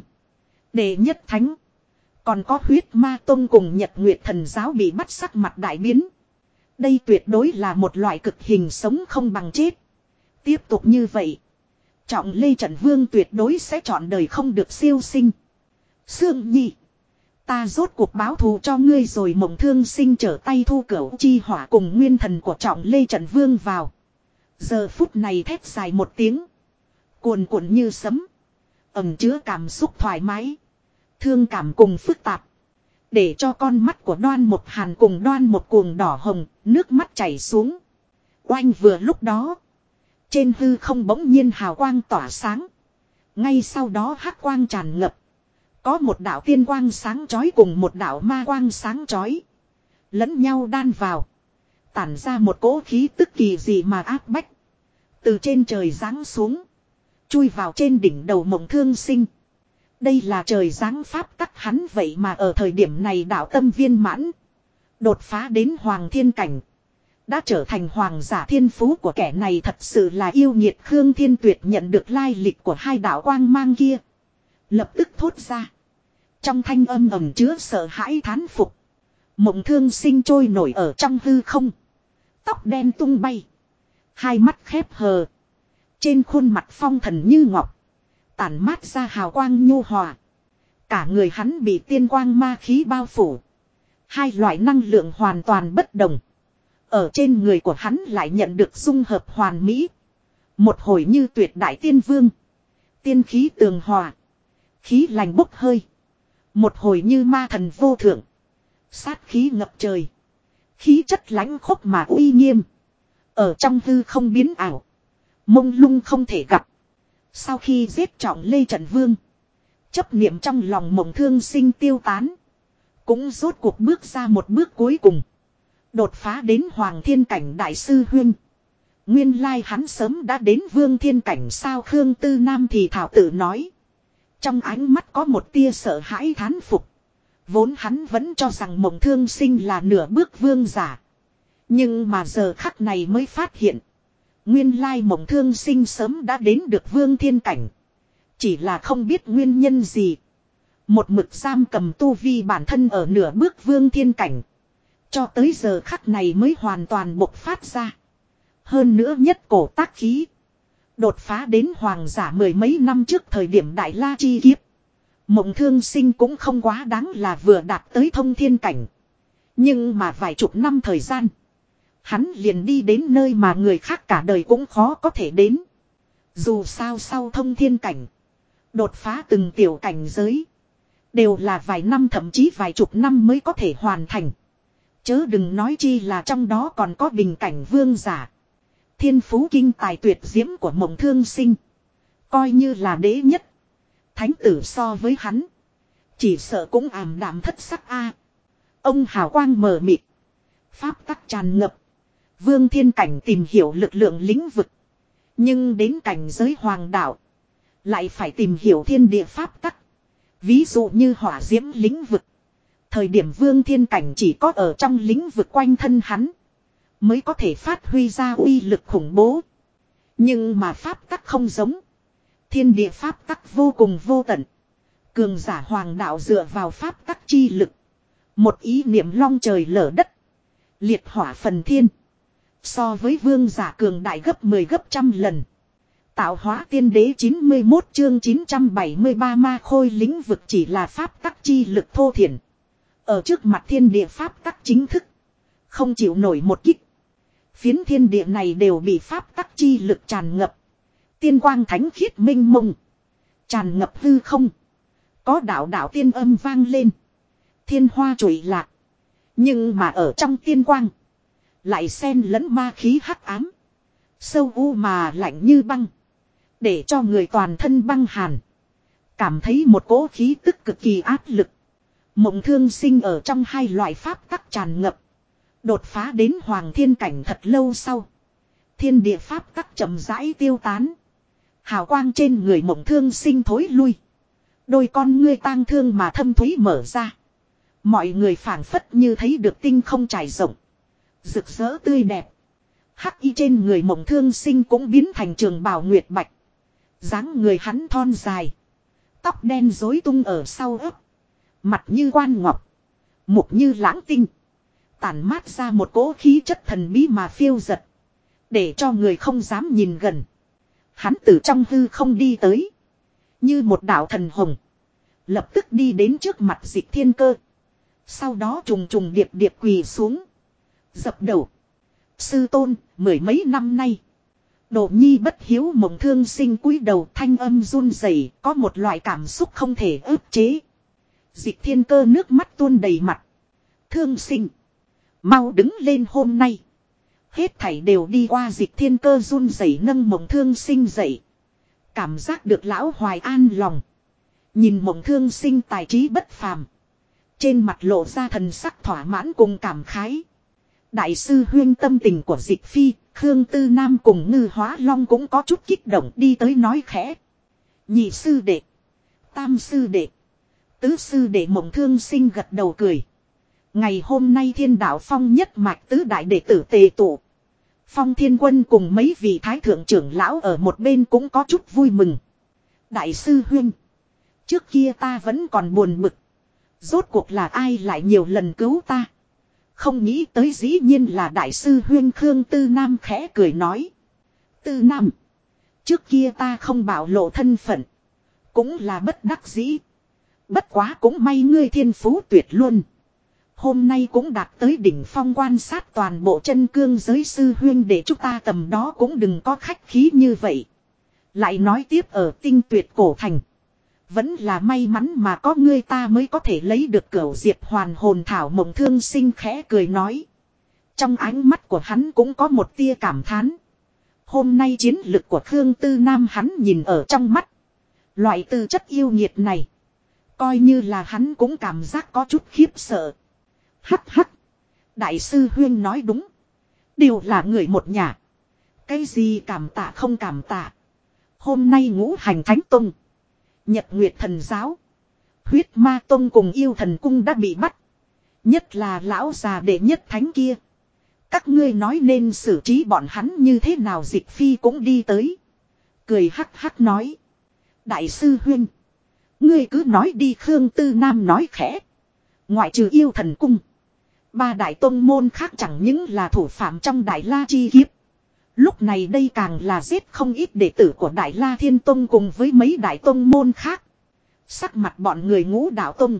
Đệ Nhất Thánh, còn có Huyết Ma Tông cùng Nhật Nguyệt Thần Giáo bị bắt sắc mặt đại biến. Đây tuyệt đối là một loại cực hình sống không bằng chết. Tiếp tục như vậy, Trọng Lê Trận Vương tuyệt đối sẽ trọn đời không được siêu sinh. Sương Nhi, ta rốt cuộc báo thù cho ngươi rồi. Mộng Thương Sinh trở tay thu cửu chi hỏa cùng nguyên thần của Trọng Lê Trận Vương vào. Giờ phút này thét dài một tiếng. Cuồn cuộn như sấm. Ẩn chứa cảm xúc thoải mái. Thương cảm cùng phức tạp. Để cho con mắt của Đoan Một Hàn cùng Đoan Một Cuồng đỏ hồng, nước mắt chảy xuống. Oanh vừa lúc đó. Trên hư không bỗng nhiên hào quang tỏa sáng. Ngay sau đó hắc quang tràn ngập. Có một đạo tiên quang sáng chói cùng một đạo ma quang sáng chói. Lẫn nhau đan vào. Tản ra một cỗ khí tức kỳ dị mà áp bách. Từ trên trời giáng xuống. Chui vào trên đỉnh đầu Mộng Thương Sinh. Đây là trời giáng pháp tắc hắn vậy mà ở thời điểm này đạo tâm viên mãn. Đột phá đến Hoàng Thiên Cảnh. Đã trở thành hoàng giả thiên phú của kẻ này thật sự là yêu nghiệt. Khương Thiên Tuyệt nhận được lai lịch của hai đạo quang mang kia. Lập tức thốt ra. Trong thanh âm ẩm chứa sợ hãi thán phục. Mộng Thương Sinh trôi nổi ở trong hư không. Tóc đen tung bay. Hai mắt khép hờ. Trên khuôn mặt phong thần như ngọc. Tản mát ra hào quang nhu hòa. Cả người hắn bị tiên quang ma khí bao phủ. Hai loại năng lượng hoàn toàn bất đồng. Ở trên người của hắn lại nhận được dung hợp hoàn mỹ. Một hồi như tuyệt đại tiên vương. Tiên khí tường hòa. Khí lành bốc hơi. Một hồi như ma thần vô thượng. Sát khí ngập trời. Khí chất lãnh khốc mà uy nghiêm. Ở trong hư không biến ảo. Mông lung không thể gặp. Sau khi giết Trọng Lê Trận Vương. Chấp niệm trong lòng Mộng Thương Sinh tiêu tán. Cũng rốt cuộc bước ra một bước cuối cùng. Đột phá đến Hoàng Thiên Cảnh đại sư huynh. Nguyên lai hắn sớm đã đến Vương Thiên Cảnh sao. Khương Tư Nam thì thảo tự nói. Trong ánh mắt có một tia sợ hãi thán phục. Vốn hắn vẫn cho rằng Mộng Thương Sinh là nửa bước vương giả. Nhưng mà giờ khắc này mới phát hiện. Nguyên lai Mộng Thương Sinh sớm đã đến được Vương Thiên Cảnh. Chỉ là không biết nguyên nhân gì. Một mực giam cầm tu vi bản thân ở nửa bước Vương Thiên Cảnh. Cho tới giờ khắc này mới hoàn toàn bộc phát ra. Hơn nữa nhất cổ tác khí. Đột phá đến hoàng giả mười mấy năm trước thời điểm Đại La chi kiếp. Mộng Thương Sinh cũng không quá đáng là vừa đạt tới Thông Thiên Cảnh. Nhưng mà vài chục năm thời gian. Hắn liền đi đến nơi mà người khác cả đời cũng khó có thể đến. Dù sao sau Thông Thiên Cảnh. Đột phá từng tiểu cảnh giới. Đều là vài năm thậm chí vài chục năm mới có thể hoàn thành. Chớ đừng nói chi là trong đó còn có bình cảnh vương giả. Thiên phú kinh tài tuyệt diễm của Mộng Thương Sinh. Coi như là đế nhất. Thánh tử so với hắn. Chỉ sợ cũng ảm đạm thất sắc a. Ông hào quang mờ mịt. Pháp tắc tràn ngập. Vương Thiên Cảnh tìm hiểu lực lượng lĩnh vực. Nhưng đến cảnh giới hoàng đạo. Lại phải tìm hiểu thiên địa pháp tắc. Ví dụ như hỏa diễm lĩnh vực. Thời điểm Vương Thiên Cảnh chỉ có ở trong lĩnh vực quanh thân hắn. Mới có thể phát huy ra uy lực khủng bố. Nhưng mà pháp tắc không giống. Thiên địa pháp tắc vô cùng vô tận. Cường giả hoàng đạo dựa vào pháp tắc chi lực. Một ý niệm long trời lở đất. Liệt hỏa phần thiên. So với vương giả cường đại gấp 10 gấp trăm lần. Tạo hóa tiên đế 91 chương 973 ma khôi lĩnh vực chỉ là pháp tắc chi lực thô thiển. Ở trước mặt thiên địa pháp tắc chính thức. Không chịu nổi một kích. Phiến thiên địa này đều bị pháp tắc chi lực tràn ngập. Tiên quang thánh khiết minh mông. Tràn ngập hư không. Có đạo đạo tiên âm vang lên. Thiên hoa trụy lạc. Nhưng mà ở trong tiên quang. Lại xen lẫn ma khí hắc ám. Sâu u mà lạnh như băng. Để cho người toàn thân băng hàn. Cảm thấy một cỗ khí tức cực kỳ áp lực. Mộng Thương Sinh ở trong hai loại pháp tắc tràn ngập. Đột phá đến hoàng thiên cảnh thật lâu sau. Thiên địa pháp tắc chậm rãi tiêu tán. Hào quang trên người Mộng Thương Sinh thối lui. Đôi con ngươi tang thương mà thâm thúy mở ra. Mọi người phảng phất như thấy được tinh không trải rộng. Rực rỡ tươi đẹp. Hắc y trên người Mộng Thương Sinh cũng biến thành trường bào nguyệt bạch. Dáng người hắn thon dài. Tóc đen rối tung ở sau ấp. Mặt như quan ngọc. Mục như lãng tinh. Tản mát ra một cỗ khí chất thần bí mà phiêu giật. Để cho người không dám nhìn gần. Hắn từ trong hư không đi tới. Như một đạo thần hồng. Lập tức đi đến trước mặt Dịch Thiên Cơ. Sau đó trùng trùng điệp điệp quỳ xuống. Dập đầu. Sư tôn, mười mấy năm nay. Đồ nhi bất hiếu Mộng Thương Sinh cúi đầu thanh âm run rẩy, có một loại cảm xúc không thể ức chế. Dịch Thiên Cơ nước mắt tuôn đầy mặt. Thương Sinh. Mau đứng lên hôm nay. Hết thảy đều đi qua. Dịch Thiên Cơ run rẩy nâng Mộng Thương Sinh dậy. Cảm giác được lão hoài an lòng. Nhìn Mộng Thương Sinh tài trí bất phàm. Trên mặt lộ ra thần sắc thỏa mãn cùng cảm khái. Đại sư huyên tâm tình của Dịch Phi, Khương Tư Nam cùng Ngư Hóa Long cũng có chút kích động đi tới nói khẽ. Nhị sư đệ. Tam sư đệ. Tứ sư đệ. Mộng Thương Sinh gật đầu cười. Ngày hôm nay Thiên Đạo Phong nhất mạch tứ đại đệ tử tề tụ. Phong Thiên Quân cùng mấy vị thái thượng trưởng lão ở một bên cũng có chút vui mừng. Đại sư huynh. Trước kia ta vẫn còn buồn bực. Rốt cuộc là ai lại nhiều lần cứu ta. Không nghĩ tới dĩ nhiên là đại sư huynh. Khương Tư Nam khẽ cười nói. Tư Nam. Trước kia ta không bảo lộ thân phận. Cũng là bất đắc dĩ. Bất quá cũng may ngươi thiên phú tuyệt luôn. Hôm nay cũng đạt tới đỉnh phong quan sát toàn bộ chân cương giới sư huyên để chúng ta tầm đó cũng đừng có khách khí như vậy. Lại nói tiếp ở tinh tuyệt cổ thành. Vẫn là may mắn mà có ngươi ta mới có thể lấy được cửu diệp hoàn hồn thảo. Mộng Thương Sinh khẽ cười nói. Trong ánh mắt của hắn cũng có một tia cảm thán. Hôm nay chiến lực của Khương Tư Nam hắn nhìn ở trong mắt. Loại tư chất yêu nghiệt này. Coi như là hắn cũng cảm giác có chút khiếp sợ. Hắc hắc. Đại sư huyên nói đúng. Đều là người một nhà. Cái gì cảm tạ không cảm tạ. Hôm nay ngũ hành thánh tông. Nhật Nguyệt Thần Giáo. Huyết Ma Tông cùng Yêu Thần Cung đã bị bắt. Nhất là lão già đệ nhất thánh kia. Các ngươi nói nên xử trí bọn hắn như thế nào. Dịch Phi cũng đi tới. Cười hắc hắc nói. Đại sư huynh. Ngươi cứ nói đi. Khương Tư Nam nói khẽ. Ngoại trừ Yêu Thần Cung. Ba đại tông môn khác chẳng những là thủ phạm trong Đại La chi kiếp. Lúc này đây càng là giết không ít đệ tử của Đại La Thiên Tông cùng với mấy đại tông môn khác. Sắc mặt bọn người Ngũ Đạo Tông.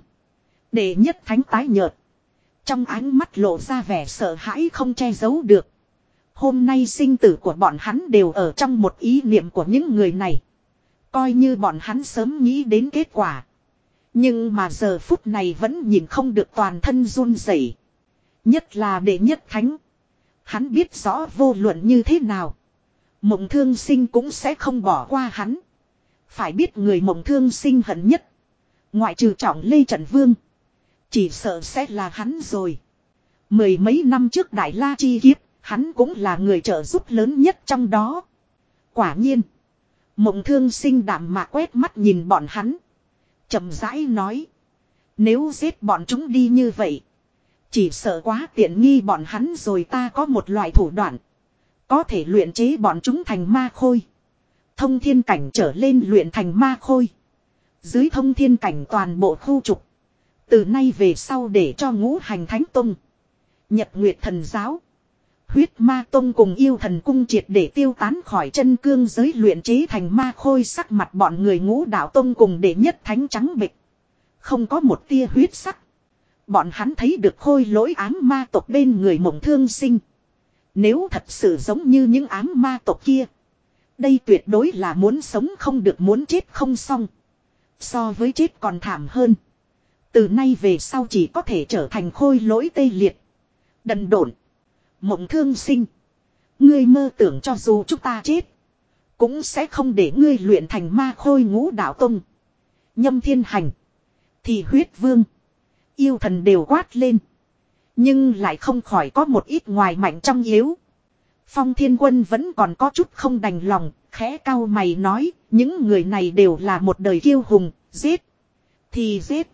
Đệ nhất thánh tái nhợt. Trong ánh mắt lộ ra vẻ sợ hãi không che giấu được. Hôm nay sinh tử của bọn hắn đều ở trong một ý niệm của những người này. Coi như bọn hắn sớm nghĩ đến kết quả. Nhưng mà giờ phút này vẫn nhìn không được toàn thân run rẩy. Nhất là đệ nhất thánh. Hắn biết rõ vô luận như thế nào. Mộng Thương Sinh cũng sẽ không bỏ qua hắn. Phải biết người Mộng Thương Sinh hận nhất. Ngoại trừ Trọng Lê Trận Vương. Chỉ sợ sẽ là hắn rồi. Mười mấy năm trước Đại La chi kiếp, hắn cũng là người trợ giúp lớn nhất trong đó. Quả nhiên. Mộng Thương Sinh đạm mạc quét mắt nhìn bọn hắn. Chậm rãi nói. Nếu giết bọn chúng đi như vậy. Chỉ sợ quá tiện nghi bọn hắn rồi, ta có một loại thủ đoạn. Có thể luyện chế bọn chúng thành ma khôi. Thông thiên cảnh trở lên luyện thành ma khôi. Dưới thông thiên cảnh toàn bộ khu trục. Từ nay về sau để cho Ngũ Hành Thánh Tông, Nhật Nguyệt Thần Giáo, Huyết Ma Tông cùng Yêu Thần Cung triệt để tiêu tán khỏi chân cương giới luyện chế thành ma khôi. Sắc mặt bọn người Ngũ Đạo Tông cùng đệ nhất thánh trắng bệch. Không có một tia huyết sắc. Bọn hắn thấy được khôi lỗi ám ma tộc bên người Mộng Thương Sinh. Nếu thật sự giống như những ám ma tộc kia, đây tuyệt đối là muốn sống không được muốn chết không xong. So với chết còn thảm hơn. Từ nay về sau chỉ có thể trở thành khôi lỗi tê liệt, đần độn. Mộng Thương Sinh, ngươi mơ tưởng cho dù chúng ta chết, cũng sẽ không để ngươi luyện thành ma khôi. Ngũ Đạo Tông, Nhâm Thiên Hành, Thì Huyết Vương, Yêu Thần đều quát lên. Nhưng lại không khỏi có một ít ngoài mạnh trong yếu. Phong Thiên Quân vẫn còn có chút không đành lòng, khẽ cau mày nói, những người này đều là một đời kiêu hùng, giết thì giết.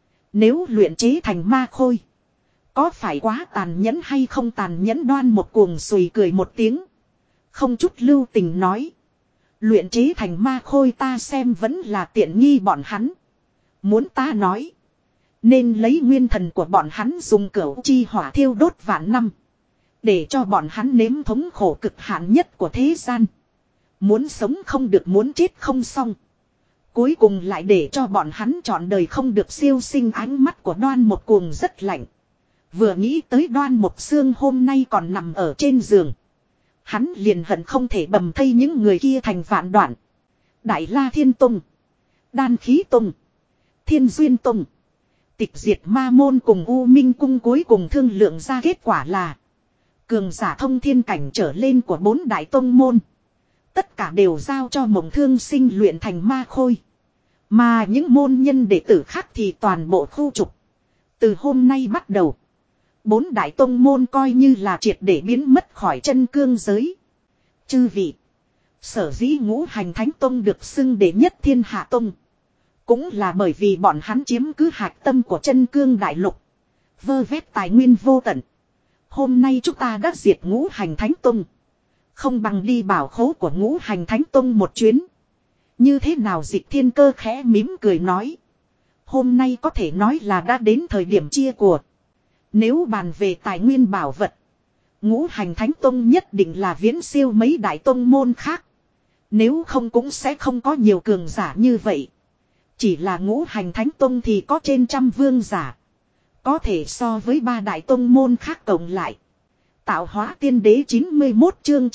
Nếu luyện chế thành ma khôi, có phải quá tàn nhẫn hay không tàn nhẫn? Đoan một cuồng sùi cười một tiếng, không chút lưu tình nói. Luyện chế thành ma khôi ta xem vẫn là tiện nghi bọn hắn. Muốn ta nói, nên lấy nguyên thần của bọn hắn dùng cửu chi hỏa thiêu đốt vạn năm. Để cho bọn hắn nếm thống khổ cực hạn nhất của thế gian. Muốn sống không được muốn chết không xong. Cuối cùng lại để cho bọn hắn trọn đời không được siêu sinh. Ánh mắt của Đoan một cuồng rất lạnh. Vừa nghĩ tới Đoan một xương hôm nay còn nằm ở trên giường, hắn liền hận không thể bầm thây những người kia thành vạn đoạn. Đại La Thiên Tông, Đan Khí Tông, Thiên Duyên Tông, Tịch Diệt Ma Môn cùng U Minh Cung cuối cùng thương lượng ra kết quả là cường giả thông thiên cảnh trở lên của 4 đại tông môn, tất cả đều giao cho Mộng Thương Sinh luyện thành ma khôi. Mà những môn nhân đệ tử khác thì toàn bộ khu trục. Từ hôm nay bắt đầu, 4 đại tông môn coi như là triệt để biến mất khỏi chân cương giới. Chư vị, sở dĩ Ngũ Hành Thánh Tông được xưng đệ nhất thiên hạ tông, cũng là bởi vì bọn hắn chiếm cứ hạch tâm của chân cương đại lục, vơ vét tài nguyên vô tận. Hôm nay chúng ta đã diệt Ngũ Hành Thánh Tông, không bằng đi bảo khố của Ngũ Hành Thánh Tông một chuyến. Như thế nào? Dịch Thiên Cơ khẽ mỉm cười nói. Hôm nay có thể nói là đã đến thời điểm chia của. Nếu bàn về tài nguyên bảo vật, Ngũ Hành Thánh Tông nhất định là viễn siêu mấy đại tông môn khác. Nếu không cũng sẽ không có nhiều cường giả như vậy. Chỉ là Ngũ Hành Thánh Tông thì có trên 100 vương giả, có thể so với 3 đại tông môn khác cộng lại. Tạo hóa tiên đế 91 chương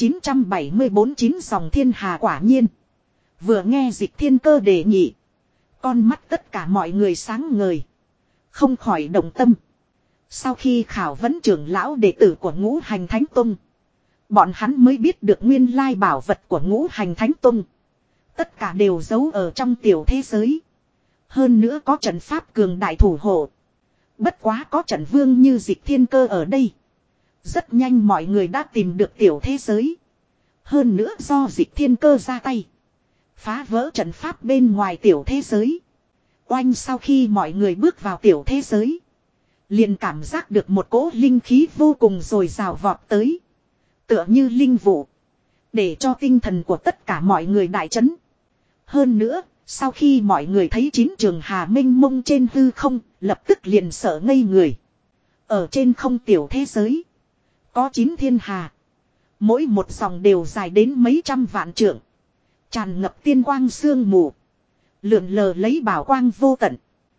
974 9 dòng thiên hà. Quả nhiên, vừa nghe Dịch Thiên Cơ đề nghị, con mắt tất cả mọi người sáng ngời, không khỏi động tâm. Sau khi khảo vấn trưởng lão đệ tử của Ngũ Hành Thánh Tông, bọn hắn mới biết được nguyên lai bảo vật của Ngũ Hành Thánh Tông tất cả đều giấu ở trong tiểu thế giới. Hơn nữa có trận pháp cường đại thủ hộ. Bất quá có trận vương như Dịch Thiên Cơ ở đây, rất nhanh mọi người đã tìm được tiểu thế giới. Hơn nữa do Dịch Thiên Cơ ra tay, phá vỡ trận pháp bên ngoài tiểu thế giới. Oanh, sau khi mọi người bước vào tiểu thế giới, liền cảm giác được một cỗ linh khí vô cùng dồi dào vọt tới. Tựa như linh vụ, để cho tinh thần của tất cả mọi người đại chấn. Hơn nữa, sau khi mọi người thấy 9 trường hà mênh mông trên hư không, lập tức liền sợ ngây người. Ở trên không tiểu thế giới, có 9 thiên hà. Mỗi một dòng đều dài đến mấy trăm vạn trượng, tràn ngập tiên quang sương mù, lượn lờ lấy bảo quang vô tận.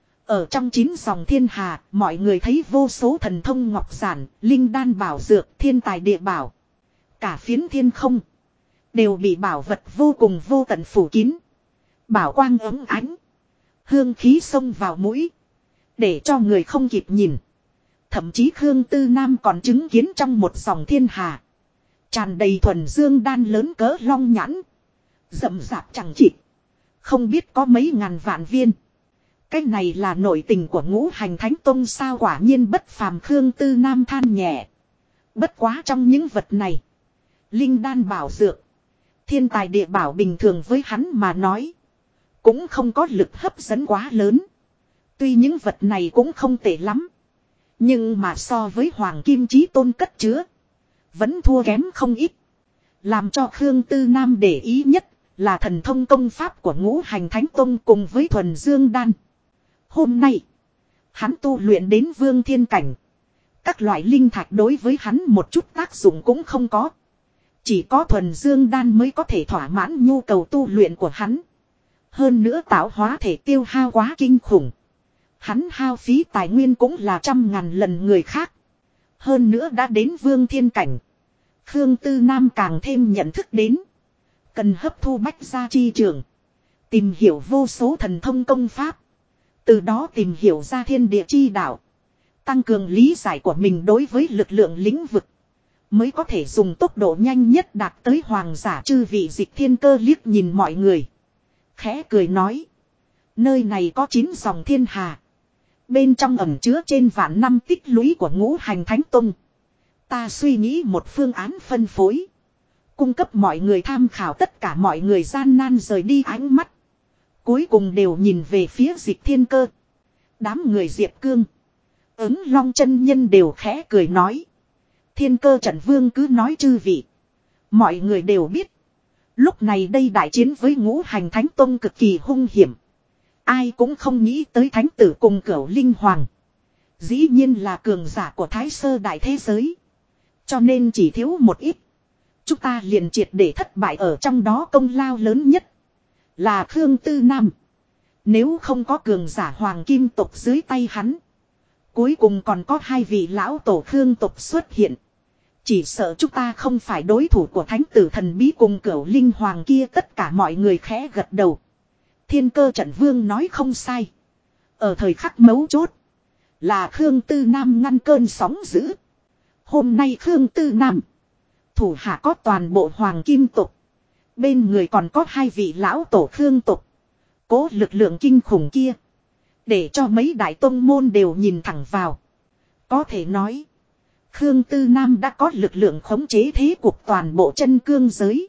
Ở trong 9 dòng thiên hà, mọi người thấy vô số thần thông ngọc giản, linh đan bảo dược, thiên tài địa bảo. Cả phiến thiên không đều bị bảo vật vô cùng vô tận phủ kín. Bảo quang ấm ánh, hương khí xông vào mũi, để cho người không kịp nhìn. Thậm chí Khương Tư Nam còn chứng kiến trong một dòng thiên hà, tràn đầy thuần dương đan lớn cỡ long nhãn, rậm rạp chẳng chịt, không biết có mấy ngàn vạn viên. Cái này là nội tình của Ngũ Hành Thánh Tông sao, quả nhiên bất phàm. Khương Tư Nam than nhẹ. Bất quá trong những vật này, linh đan bảo dược, thiên tài địa bảo bình thường với hắn mà nói, cũng không có lực hấp dẫn quá lớn. Tuy những vật này cũng không tệ lắm, nhưng mà so với Hoàng Kim Chí Tôn cất chứa, vẫn thua kém không ít. Làm cho Khương Tư Nam để ý nhất là thần thông công pháp của Ngũ Hành Thánh Tông cùng với Thuần Dương Đan. Hôm nay, hắn tu luyện đến Vương Thiên Cảnh. Các loại linh thạch đối với hắn một chút tác dụng cũng không có. Chỉ có Thuần Dương Đan mới có thể thỏa mãn nhu cầu tu luyện của hắn. Hơn nữa tạo hóa thể tiêu hao quá kinh khủng. Hắn hao phí tài nguyên cũng là 100.000 lần người khác. Hơn nữa đã đến Vương Thiên Cảnh, Khương Tư Nam càng thêm nhận thức đến cần hấp thu bách gia chi trường, tìm hiểu vô số thần thông công pháp, từ đó tìm hiểu ra thiên địa chi đạo, tăng cường lý giải của mình đối với lực lượng lĩnh vực, mới có thể dùng tốc độ nhanh nhất đạt tới hoàng giả. Chư vị Dịch Thiên Cơ liếc nhìn mọi người, khẽ cười nói: nơi này có 9 dòng thiên hà, bên trong ẩn chứa trên vạn năm tích lũy của Ngũ Hành Thánh Tông. Ta suy nghĩ một phương án phân phối, cung cấp mọi người tham khảo. Tất cả mọi người gian nan rời đi ánh mắt, cuối cùng đều nhìn về phía Dịch Thiên Cơ. Đám người Diệp Cương, Ứng Long chân nhân đều khẽ cười nói: Thiên Cơ trận vương cứ nói chư vị. Mọi người đều biết, lúc này đây đại chiến với Ngũ Hành Thánh Tông cực kỳ hung hiểm. Ai cũng không nghĩ tới thánh tử cùng Cửu Linh Hoàng dĩ nhiên là cường giả của Thái Sơ đại thế giới. Cho nên chỉ thiếu một ít, chúng ta liền triệt để thất bại. Ở trong đó công lao lớn nhất là Khương Tư Nam. Nếu không có cường giả Hoàng Kim tộc dưới tay hắn, cuối cùng còn có 2 vị lão tổ Khương tộc xuất hiện, chỉ sợ chúng ta không phải đối thủ của thánh tử thần bí cùng Cửu Linh Hoàng kia. Tất cả mọi người khẽ gật đầu. Thiên Cơ trận vương nói không sai. Ở thời khắc mấu chốt, là Khương Tư Nam ngăn cơn sóng dữ. Hôm nay Khương Tư Nam thủ hạ có toàn bộ Hoàng Kim tộc, bên người còn có 2 vị lão tổ Khương tộc. Cố lực lượng kinh khủng kia, để cho mấy đại tông môn đều nhìn thẳng vào. Có thể nói, Khương Tư Nam đã có lực lượng khống chế thế cuộc toàn bộ chân cương giới.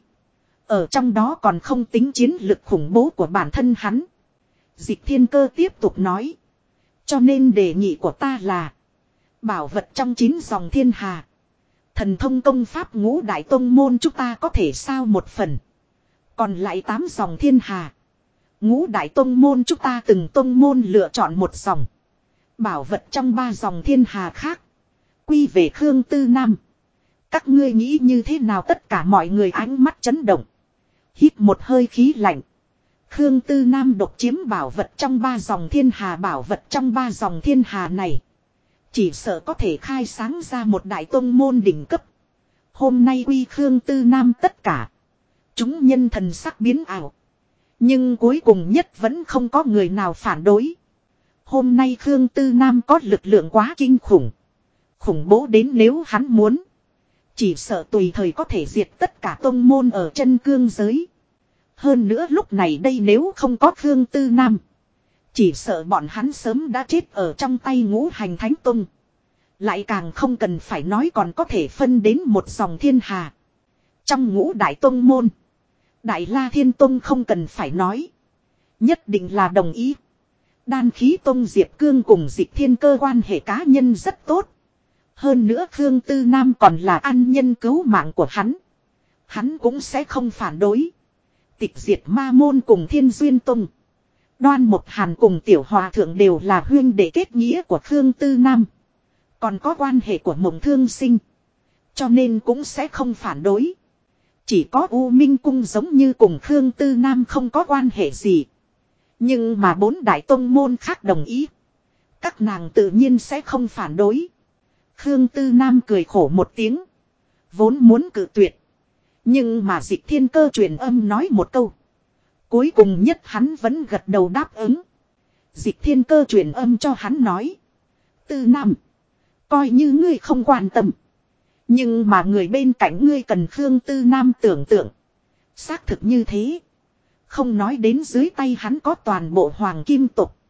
Ở trong đó còn không tính chiến lực khủng bố của bản thân hắn. Dịch Thiên Cơ tiếp tục nói: cho nên đề nghị của ta là, bảo vật trong 9 dòng thiên hà, thần thông công pháp Ngũ đại tông môn chúng ta có thể sao một phần. Còn lại 8 dòng thiên hà, Ngũ đại tông môn chúng ta từng tông môn lựa chọn một dòng. Bảo vật trong 3 dòng thiên hà khác, quy về Khương Tư Nam. Các ngươi nghĩ như thế nào? Tất cả mọi người ánh mắt chấn động, hít một hơi khí lạnh. Khương Tư Nam độc chiếm bảo vật trong 3 dòng thiên hà. Bảo vật trong 3 dòng thiên hà này, chỉ sợ có thể khai sáng ra một đại tông môn đỉnh cấp. Hôm nay quy Khương Tư Nam tất cả. Chúng nhân thần sắc biến ảo, nhưng cuối cùng nhất vẫn không có người nào phản đối. Hôm nay Khương Tư Nam có lực lượng quá kinh khủng, khủng bố đến nếu hắn muốn, chỉ sợ tùy thời có thể diệt tất cả tông môn ở chân cương giới. Hơn nữa lúc này đây nếu không có Khương Tư Nam, chỉ sợ bọn hắn sớm đã chết ở trong tay Ngũ Hành Thánh Tông. Lại càng không cần phải nói còn có thể phân đến một dòng thiên hà. Trong Ngũ đại tông môn, Đại La Thiên Tông không cần phải nói, nhất định là đồng ý. Đan Khí Tông Diệp Cương cùng Dịch Thiên Cơ quan hệ cá nhân rất tốt. Hơn nữa Khương Tư Nam còn là ân nhân cứu mạng của hắn, hắn cũng sẽ không phản đối. Tịch Diệt Ma Môn cùng Thiên Duyên Tông, Đoan Mộc Hàn cùng Tiểu Hòa Thượng đều là huynh đệ kết nghĩa của Khương Tư Nam, còn có quan hệ của Mộng Thương Sinh, cho nên cũng sẽ không phản đối. Chỉ có U Minh Cung giống như cùng Khương Tư Nam không có quan hệ gì, nhưng mà 4 đại tông môn khác đồng ý, các nàng tự nhiên sẽ không phản đối. Khương Tư Nam cười khổ một tiếng, vốn muốn cự tuyệt, nhưng mà Dịch Thiên Cơ truyền âm nói một câu, cuối cùng nhất hắn vẫn gật đầu đáp ứng. Dịch Thiên Cơ truyền âm cho hắn nói: Tư Nam, coi như ngươi không quan tâm, nhưng mà người bên cạnh ngươi cần Khương Tư Nam tưởng tượng. Xác thực như thế. Không nói đến dưới tay hắn có toàn bộ Hoàng Kim tộc,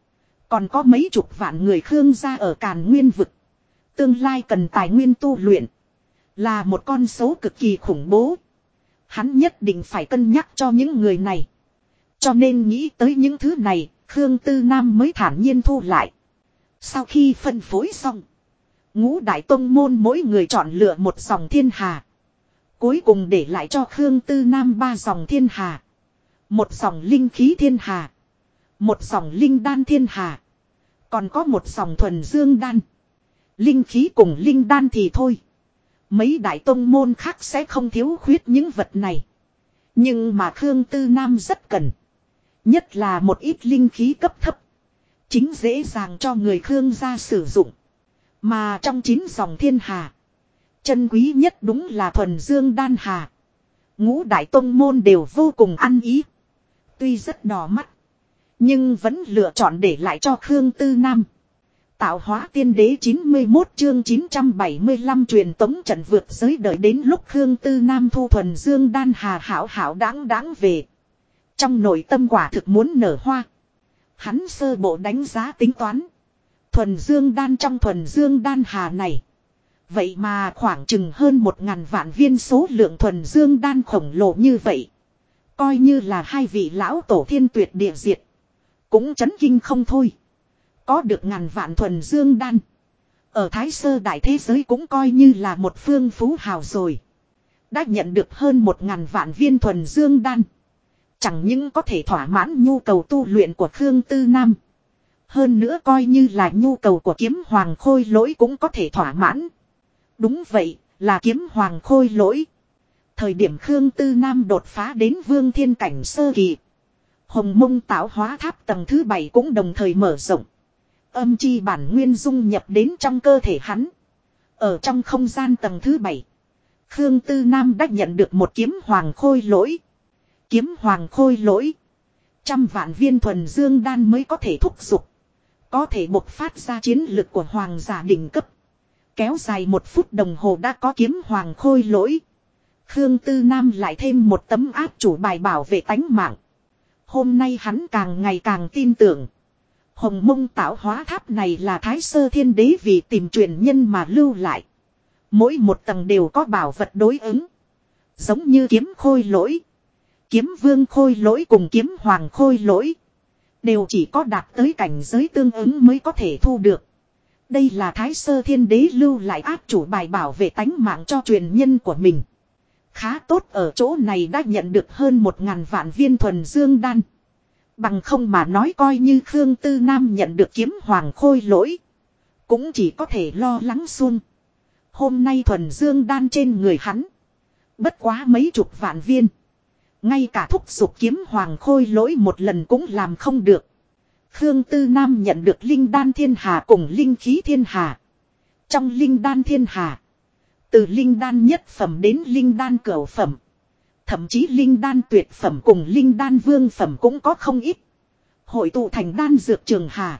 Còn có mấy chục vạn người Khương gia ở Càn Nguyên vực. Tương lai cần tài nguyên tu luyện. Là một con số cực kỳ khủng bố. Hắn nhất định phải cân nhắc cho những người này. Cho nên nghĩ tới những thứ này, Khương Tư Nam mới thản nhiên thu lại. Sau khi phân phối xong, ngũ đại tông môn mỗi người chọn lựa một dòng thiên hà. Cuối cùng để lại cho Khương Tư Nam 3 dòng thiên hà. Một dòng linh khí thiên hà. Một dòng linh đan thiên hà. Còn có một dòng thuần dương đan. Linh khí cùng linh đan thì thôi. Mấy đại tông môn khác sẽ không thiếu khuyết những vật này. Nhưng mà Khương Tư Nam rất cần. Nhất là một ít linh khí cấp thấp. Chính dễ dàng cho người Khương gia sử dụng. Mà trong 9 dòng thiên hà, chân quý nhất đúng là thuần dương đan hà. Ngũ đại tông môn đều vô cùng ăn ý. Tuy rất đỏ mắt, nhưng vẫn lựa chọn để lại cho Khương Tư Nam. Tạo hóa tiên đế 91 chương 975 truyền tống trận vượt giới, đợi đến lúc Khương Tư Nam thu thuần dương đan hà hảo hảo đáng về. Trong nội tâm quả thực muốn nở hoa. Hắn sơ bộ đánh giá tính toán. Thuần dương đan trong thuần dương đan hà này. Vậy mà khoảng chừng hơn 1.000 vạn viên số lượng thuần dương đan khổng lồ như vậy. Coi như là hai vị lão tổ thiên tuyệt địa diệt. Cũng chấn kinh không thôi. Có được ngàn vạn thuần dương đan. Ở Thái Sơ đại thế giới cũng coi như là một phương phú hào rồi. Đã nhận được hơn 1.000 vạn viên thuần dương đan. Chẳng những có thể thỏa mãn nhu cầu tu luyện của Khương Tư Nam. Hơn nữa coi như là nhu cầu của kiếm hoàng khôi lỗi cũng có thể thỏa mãn. Đúng vậy, là kiếm hoàng khôi lỗi. Thời điểm Khương Tư Nam đột phá đến vương thiên cảnh sơ kỳ. Hồng Mông tạo hóa tháp tầng thứ 7 cũng đồng thời mở rộng. Âm chi bản nguyên dung nhập đến trong cơ thể hắn. Ở trong không gian tầng thứ 7. Khương Tư Nam đã nhận được một kiếm hoàng khôi lỗi. Kiếm hoàng khôi lỗi. 100 vạn viên thuần dương đan mới có thể thúc giục. Có thể bộc phát ra chiến lực của hoàng giả đỉnh cấp. Kéo dài 1 phút đồng hồ đã có kiếm hoàng khôi lỗi. Khương Tư Nam lại thêm một tấm áp chủ bài bảo vệ tánh mạng. Hôm nay hắn càng ngày càng tin tưởng. Hồng Mông tạo hóa tháp này là Thái Sơ Thiên Đế vì tìm truyền nhân mà lưu lại. Mỗi một tầng đều có bảo vật đối ứng. Giống như kiếm khôi lỗi, kiếm vương khôi lỗi cùng kiếm hoàng khôi lỗi. Đều chỉ có đạt tới cảnh giới tương ứng mới có thể thu được. Đây là Thái Sơ Thiên Đế lưu lại áp chủ bài bảo vệ tánh mạng cho truyền nhân của mình. Khá tốt ở chỗ này đã nhận được hơn 1.000 vạn viên thuần dương đan. Bằng không mà nói coi như Khương Tư Nam nhận được kiếm hoàng khôi lỗi. Cũng chỉ có thể lo lắng xuông. Hôm nay thuần dương đan trên người hắn. Bất quá mấy chục vạn viên. Ngay cả thúc giục kiếm hoàng khôi lỗi một lần cũng làm không được. Khương Tư Nam nhận được linh đan thiên hà cùng linh khí thiên hà. Trong linh đan thiên hà, từ linh đan nhất phẩm đến linh đan cửu phẩm. Thậm chí linh đan tuyệt phẩm cùng linh đan vương phẩm cũng có không ít. Hội tụ thành đan dược trường hà.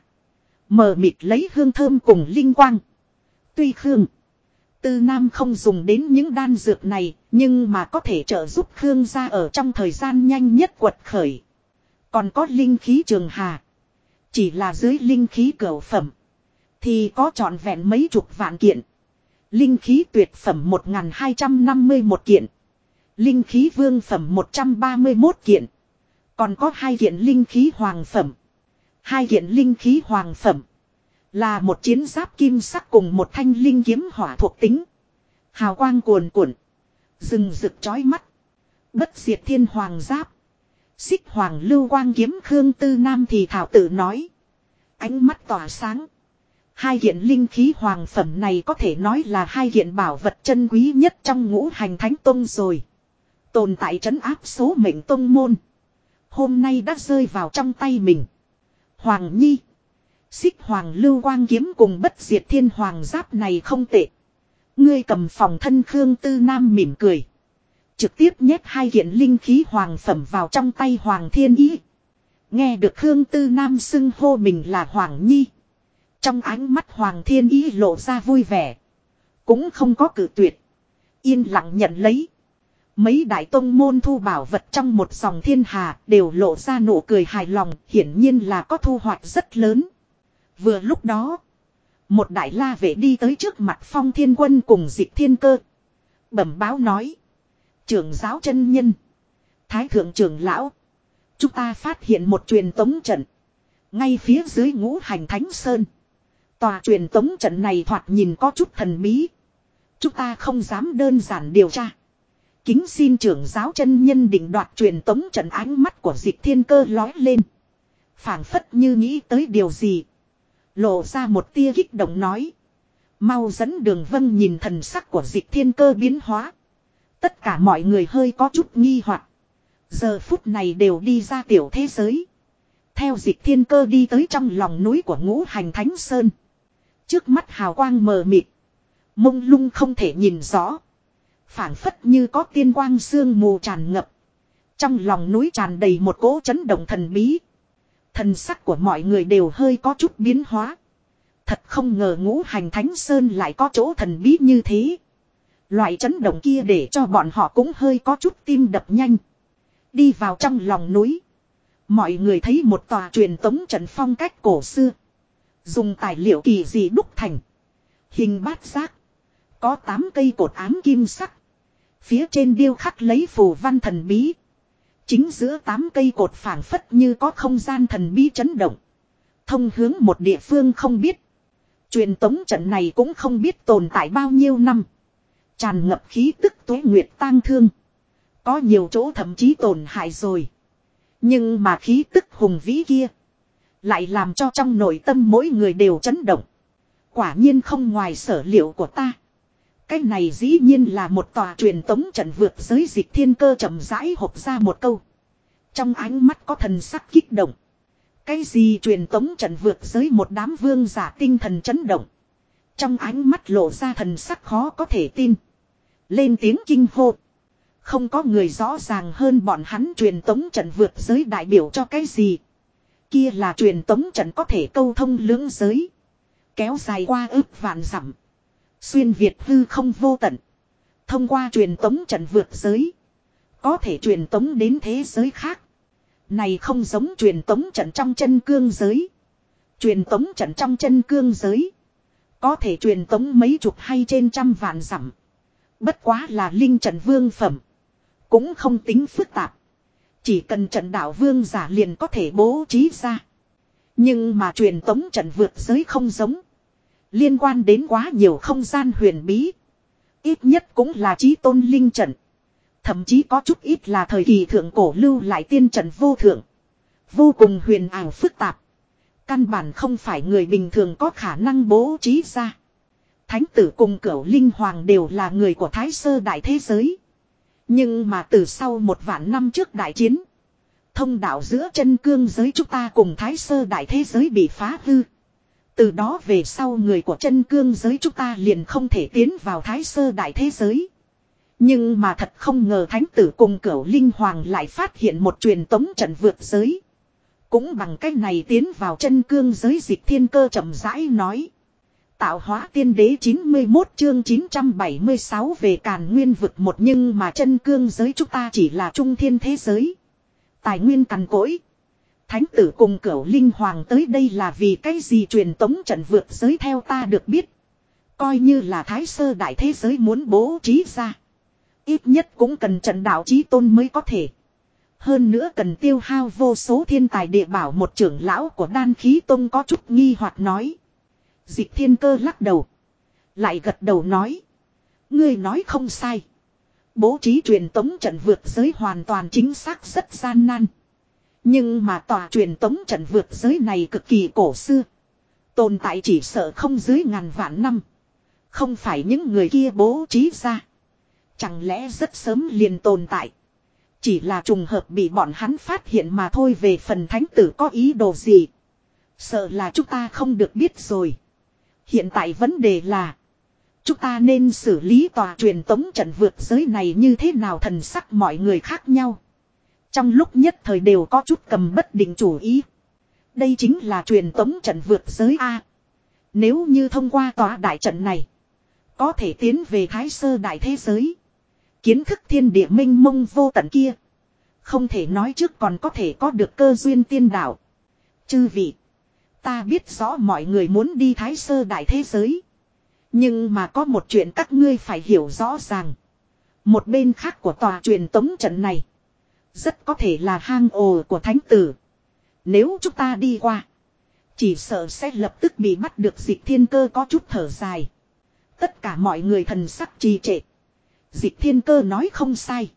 Mờ mịt lấy hương thơm cùng linh quang. Tuy Khương Tư Nam không dùng đến những đan dược này, nhưng mà có thể trợ giúp Khương gia ở trong thời gian nhanh nhất quật khởi. Còn có linh khí trường hà. Chỉ là dưới linh khí cửu phẩm thì có trọn vẹn mấy chục vạn kiện. Linh khí tuyệt phẩm 1.251 kiện. Linh khí vương phẩm 131 kiện. Còn có 2 kiện linh khí hoàng phẩm. 2 kiện linh khí hoàng phẩm là một chiến giáp kim sắc cùng một thanh linh kiếm hỏa thuộc tính. Hào quang cuồn cuộn, rừng rực chói mắt. Bất diệt thiên hoàng giáp. Xích hoàng lưu quang kiếm. Khương Tư Nam thì thảo tự nói. Ánh mắt tỏa sáng. 2 kiện linh khí hoàng phẩm này có thể nói là 2 kiện bảo vật chân quý nhất trong ngũ hành thánh tông rồi. Tồn tại trấn áp số mệnh tông môn. Hôm nay đã rơi vào trong tay mình. Hoàng Nhi. Xích hoàng lưu quang kiếm cùng bất diệt thiên hoàng giáp này không tệ. Ngươi cầm phòng thân. Khương Tư Nam mỉm cười. Trực tiếp nhét 2 kiện linh khí hoàng phẩm vào trong tay Hoàng Thiên Ý. Nghe được Khương Tư Nam xưng hô mình là Hoàng Nhi. Trong ánh mắt Hoàng Thiên Ý lộ ra vui vẻ. Cũng không có cự tuyệt. Yên lặng nhận lấy. Mấy đại tông môn thu bảo vật trong một dòng thiên hà đều lộ ra nụ cười hài lòng. Hiển nhiên là có thu hoạch rất lớn. Vừa lúc đó, một đại la vệ đi tới trước mặt Phong Thiên Quân cùng Dịch Thiên Cơ. Bẩm báo nói. Trưởng giáo chân nhân. Thái thượng trưởng lão. Chúng ta phát hiện một truyền tống trận. Ngay phía dưới Ngũ Hành Thánh Sơn. Tòa truyền tống trận này thoạt nhìn có chút thần bí. Chúng ta không dám đơn giản điều tra. Kính xin trưởng giáo chân nhân định đoạt truyền tống trận. Ánh mắt của Dịch Thiên Cơ lói lên. Phảng phất như nghĩ tới điều gì. Lộ ra một tia kích động nói. Mau dẫn Đường Vân. Nhìn thần sắc của Dịch Thiên Cơ biến hóa. Tất cả mọi người hơi có chút nghi hoặc. Giờ phút này đều đi ra tiểu thế giới. Theo Dịch Thiên Cơ đi tới trong lòng núi của Ngũ Hành Thánh Sơn. Trước mắt hào quang mờ mịt. Mông lung không thể nhìn rõ. Phảng phất như có tiên quang sương mù tràn ngập. Trong lòng núi tràn đầy một cỗ chấn động thần bí. Thần sắc của mọi người đều hơi có chút biến hóa. Thật không ngờ Ngũ Hành Thánh Sơn lại có chỗ thần bí như thế. Loại chấn động kia để cho bọn họ cũng hơi có chút tim đập nhanh. Đi vào trong lòng núi. Mọi người thấy một tòa truyền tống trận phong cách cổ xưa. Dùng tài liệu kỳ dị đúc thành. Hình bát giác. Có 8 cây cột ám kim sắc. Phía trên điêu khắc lấy phù văn thần bí. Chính giữa 8 cây cột phảng phất như có không gian thần bí chấn động. Thông hướng một địa phương không biết. Truyền tống trận này cũng không biết tồn tại bao nhiêu năm. Tràn ngập khí tức tuế nguyệt tang thương. Có nhiều chỗ thậm chí tổn hại rồi. Nhưng mà khí tức hùng vĩ kia. Lại làm cho trong nội tâm mỗi người đều chấn động. Quả nhiên không ngoài sở liệu của ta. Cái này dĩ nhiên là một tòa truyền tống trận vượt giới. Dịch Thiên Cơ chậm rãi hộp ra một câu. Trong ánh mắt có thần sắc kích động. Cái gì truyền tống trận vượt giới? Một đám vương giả tinh thần chấn động. Trong ánh mắt lộ ra thần sắc khó có thể tin. Lên tiếng kinh hô. Không có người rõ ràng hơn bọn hắn truyền tống trận vượt giới đại biểu cho cái gì. Kia là truyền tống trận có thể câu thông lưỡng giới. Kéo dài qua ước vạn dặm. Xuyên Việt hư không vô tận. Thông qua truyền tống trận vượt giới. Có thể truyền tống đến thế giới khác. Này không giống truyền tống trận trong chân cương giới. Truyền tống trận trong chân cương giới. Có thể truyền tống mấy chục hay trên trăm vạn dặm. Bất quá là linh trận vương phẩm. Cũng không tính phức tạp. Chỉ cần trận đạo vương giả liền có thể bố trí ra. Nhưng mà truyền tống trận vượt giới không giống. Liên quan đến quá nhiều không gian huyền bí. Ít nhất cũng là chí tôn linh trận. Thậm chí có chút ít là thời kỳ thượng cổ lưu lại tiên trận vô thượng. Vô cùng huyền ảo phức tạp. Căn bản không phải người bình thường có khả năng bố trí ra. Thánh tử cùng Cửu Linh Hoàng đều là người của Thái Sơ đại thế giới. Nhưng mà từ sau 1.000 năm trước đại chiến. Thông đạo giữa chân cương giới chúng ta cùng Thái Sơ đại thế giới bị phá hư. Từ đó về sau người của chân cương giới chúng ta liền không thể tiến vào Thái Sơ đại thế giới. Nhưng mà thật không ngờ Thánh tử cùng Cửu Linh Hoàng lại phát hiện một truyền tống trận vượt giới. Cũng bằng cách này tiến vào chân cương giới. Dịch Thiên Cơ chậm rãi nói. Tạo hóa tiên đế 91 chương 976 về Càn Nguyên vực một. Nhưng mà chân cương giới chúng ta chỉ là trung thiên thế giới. Tài nguyên cằn cỗi. Thánh tử cùng Cửu Linh Hoàng tới đây là vì cái gì? Truyền tống trận vượt giới theo ta được biết. Coi như là Thái Sơ đại thế giới muốn bố trí ra. Ít nhất cũng cần trận đạo chí tôn mới có thể. Hơn nữa cần tiêu hao vô số thiên tài địa bảo. Một trưởng lão của Đan Khí Tông có chút nghi hoặc nói. Dịch Thiên Cơ lắc đầu. Lại gật đầu nói. Ngươi nói không sai. Bố trí truyền tống trận vượt giới hoàn toàn chính xác rất gian nan. Nhưng mà tòa truyền tống trận vượt giới này cực kỳ cổ xưa. Tồn tại chỉ sợ không dưới ngàn vạn năm. Không phải những người kia bố trí ra. Chẳng lẽ rất sớm liền tồn tại. Chỉ là trùng hợp bị bọn hắn phát hiện mà thôi. Về phần thánh tử có ý đồ gì. Sợ là chúng ta không được biết rồi. Hiện tại vấn đề là. Chúng ta nên xử lý tòa truyền tống trận vượt giới này như thế nào? Thần sắc mọi người khác nhau. Trong lúc nhất thời đều có chút cầm bất định chủ ý. Đây chính là truyền tống trận vượt giới A. Nếu như thông qua tòa đại trận này. Có thể tiến về Thái Sơ đại thế giới. Kiến thức thiên địa minh mông vô tận kia. Không thể nói trước còn có thể có được cơ duyên tiên đạo. Chư vị. Ta biết rõ mọi người muốn đi Thái Sơ Đại Thế Giới. Nhưng mà có một chuyện các ngươi phải hiểu rõ ràng. Một bên khác của tòa truyền tống trận này. Rất có thể là hang ổ của thánh tử. Nếu chúng ta đi qua. Chỉ sợ sẽ lập tức bị bắt được Dịch Thiên Cơ có chút thở dài. Tất cả mọi người thần sắc trì trệ. Dịch Thiên Cơ nói không sai.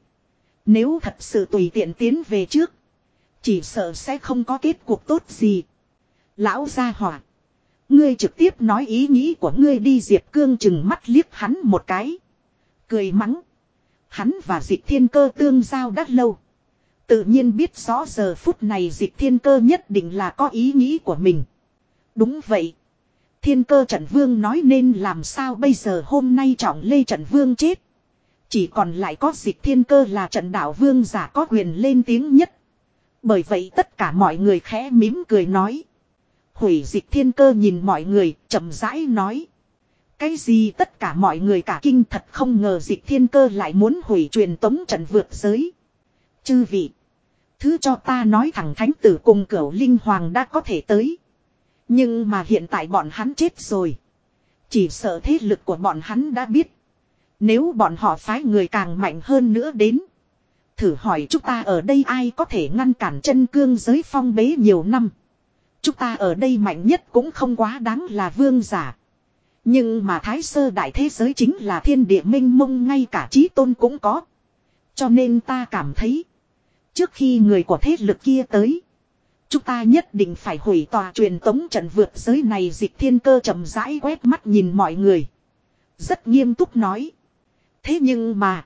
Nếu thật sự tùy tiện tiến về trước. Chỉ sợ sẽ không có kết cuộc tốt gì. Lão gia hỏa. Ngươi trực tiếp nói ý nghĩ của ngươi đi. Diệp Cương chừng mắt liếc hắn một cái. Cười mắng. Hắn và Dịch Thiên Cơ tương giao đã lâu. Tự nhiên biết rõ giờ phút này Dịch Thiên Cơ nhất định là có ý nghĩ của mình. Đúng vậy. Thiên Cơ trận vương nói nên làm sao bây giờ hôm nay Trọng Lê trận vương chết. Chỉ còn lại có Dịch Thiên Cơ là trận đạo vương giả có quyền lên tiếng nhất. Bởi vậy tất cả mọi người khẽ mỉm cười nói. Hủy Dịch Thiên Cơ nhìn mọi người chậm rãi nói. Cái gì tất cả mọi người cả kinh thật không ngờ Dịch Thiên Cơ lại muốn hủy truyền tống trận vượt giới. Chư vị. Thứ cho ta nói thẳng thánh tử cùng Cửu Linh Hoàng đã có thể tới. Nhưng mà hiện tại bọn hắn chết rồi. Chỉ sợ thế lực của bọn hắn đã biết. Nếu bọn họ phái người càng mạnh hơn nữa đến. Thử hỏi chúng ta ở đây ai có thể ngăn cản chân cương giới phong bế nhiều năm. Chúng ta ở đây mạnh nhất cũng không quá đáng là vương giả. Nhưng mà Thái Sơ Đại Thế Giới chính là thiên địa minh mông ngay cả chí tôn cũng có. Cho nên ta cảm thấy. Trước khi người của thế lực kia tới. Chúng ta nhất định phải hủy tòa truyền tống trận vượt giới này. Dịch Thiên Cơ chậm rãi quét mắt nhìn mọi người. Rất nghiêm túc nói. Thế nhưng mà.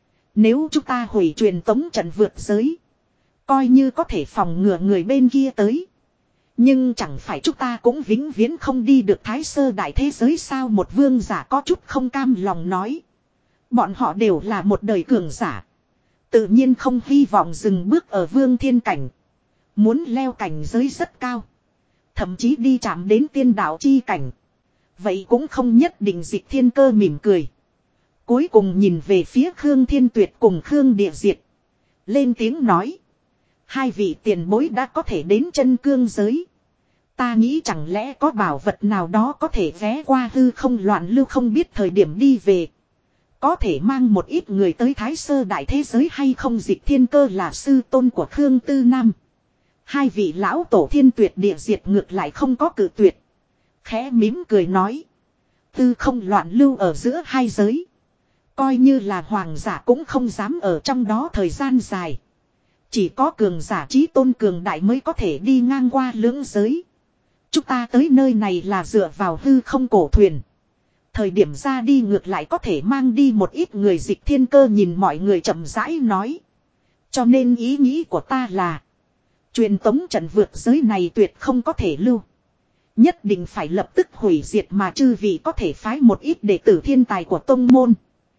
Nếu chúng ta hủy truyền tống trận vượt giới. Coi như có thể phòng ngừa người bên kia tới. Nhưng chẳng phải chúng ta cũng vĩnh viễn không đi được Thái Sơ Đại Thế Giới sao. Một vương giả có chút không cam lòng nói. Bọn họ đều là một đời cường giả. Tự nhiên không hy vọng dừng bước ở vương thiên cảnh. Muốn leo cảnh giới rất cao. Thậm chí đi chạm đến tiên đạo chi cảnh. Vậy cũng không nhất định. Dịch Thiên Cơ mỉm cười. Cuối cùng nhìn về phía Khương Thiên Tuyệt cùng Khương Địa Diệt. Lên tiếng nói. Hai vị tiền bối đã có thể đến chân cương giới. Ta nghĩ chẳng lẽ có bảo vật nào đó có thể ghé qua hư không loạn lưu không biết thời điểm đi về. Có thể mang một ít người tới Thái Sơ Đại Thế Giới hay không. Dịch Thiên Cơ là sư tôn của Khương Tư Nam. Hai vị lão tổ Thiên Tuyệt Địa Diệt ngược lại không có cự tuyệt. Khẽ mỉm cười nói. Tư không loạn lưu ở giữa hai giới. Coi như là hoàng giả cũng không dám ở trong đó thời gian dài. Chỉ có cường giả chí tôn cường đại mới có thể đi ngang qua lưỡng giới. Chúng ta tới nơi này là dựa vào hư không cổ thuyền. Thời điểm ra đi ngược lại có thể mang đi một ít người. Dịch Thiên Cơ nhìn mọi người chậm rãi nói. Cho nên ý nghĩ của ta là. Truyền tống trận vượt giới này tuyệt không có thể lưu. Nhất định phải lập tức hủy diệt mà chư vị có thể phái một ít đệ tử thiên tài của tông môn.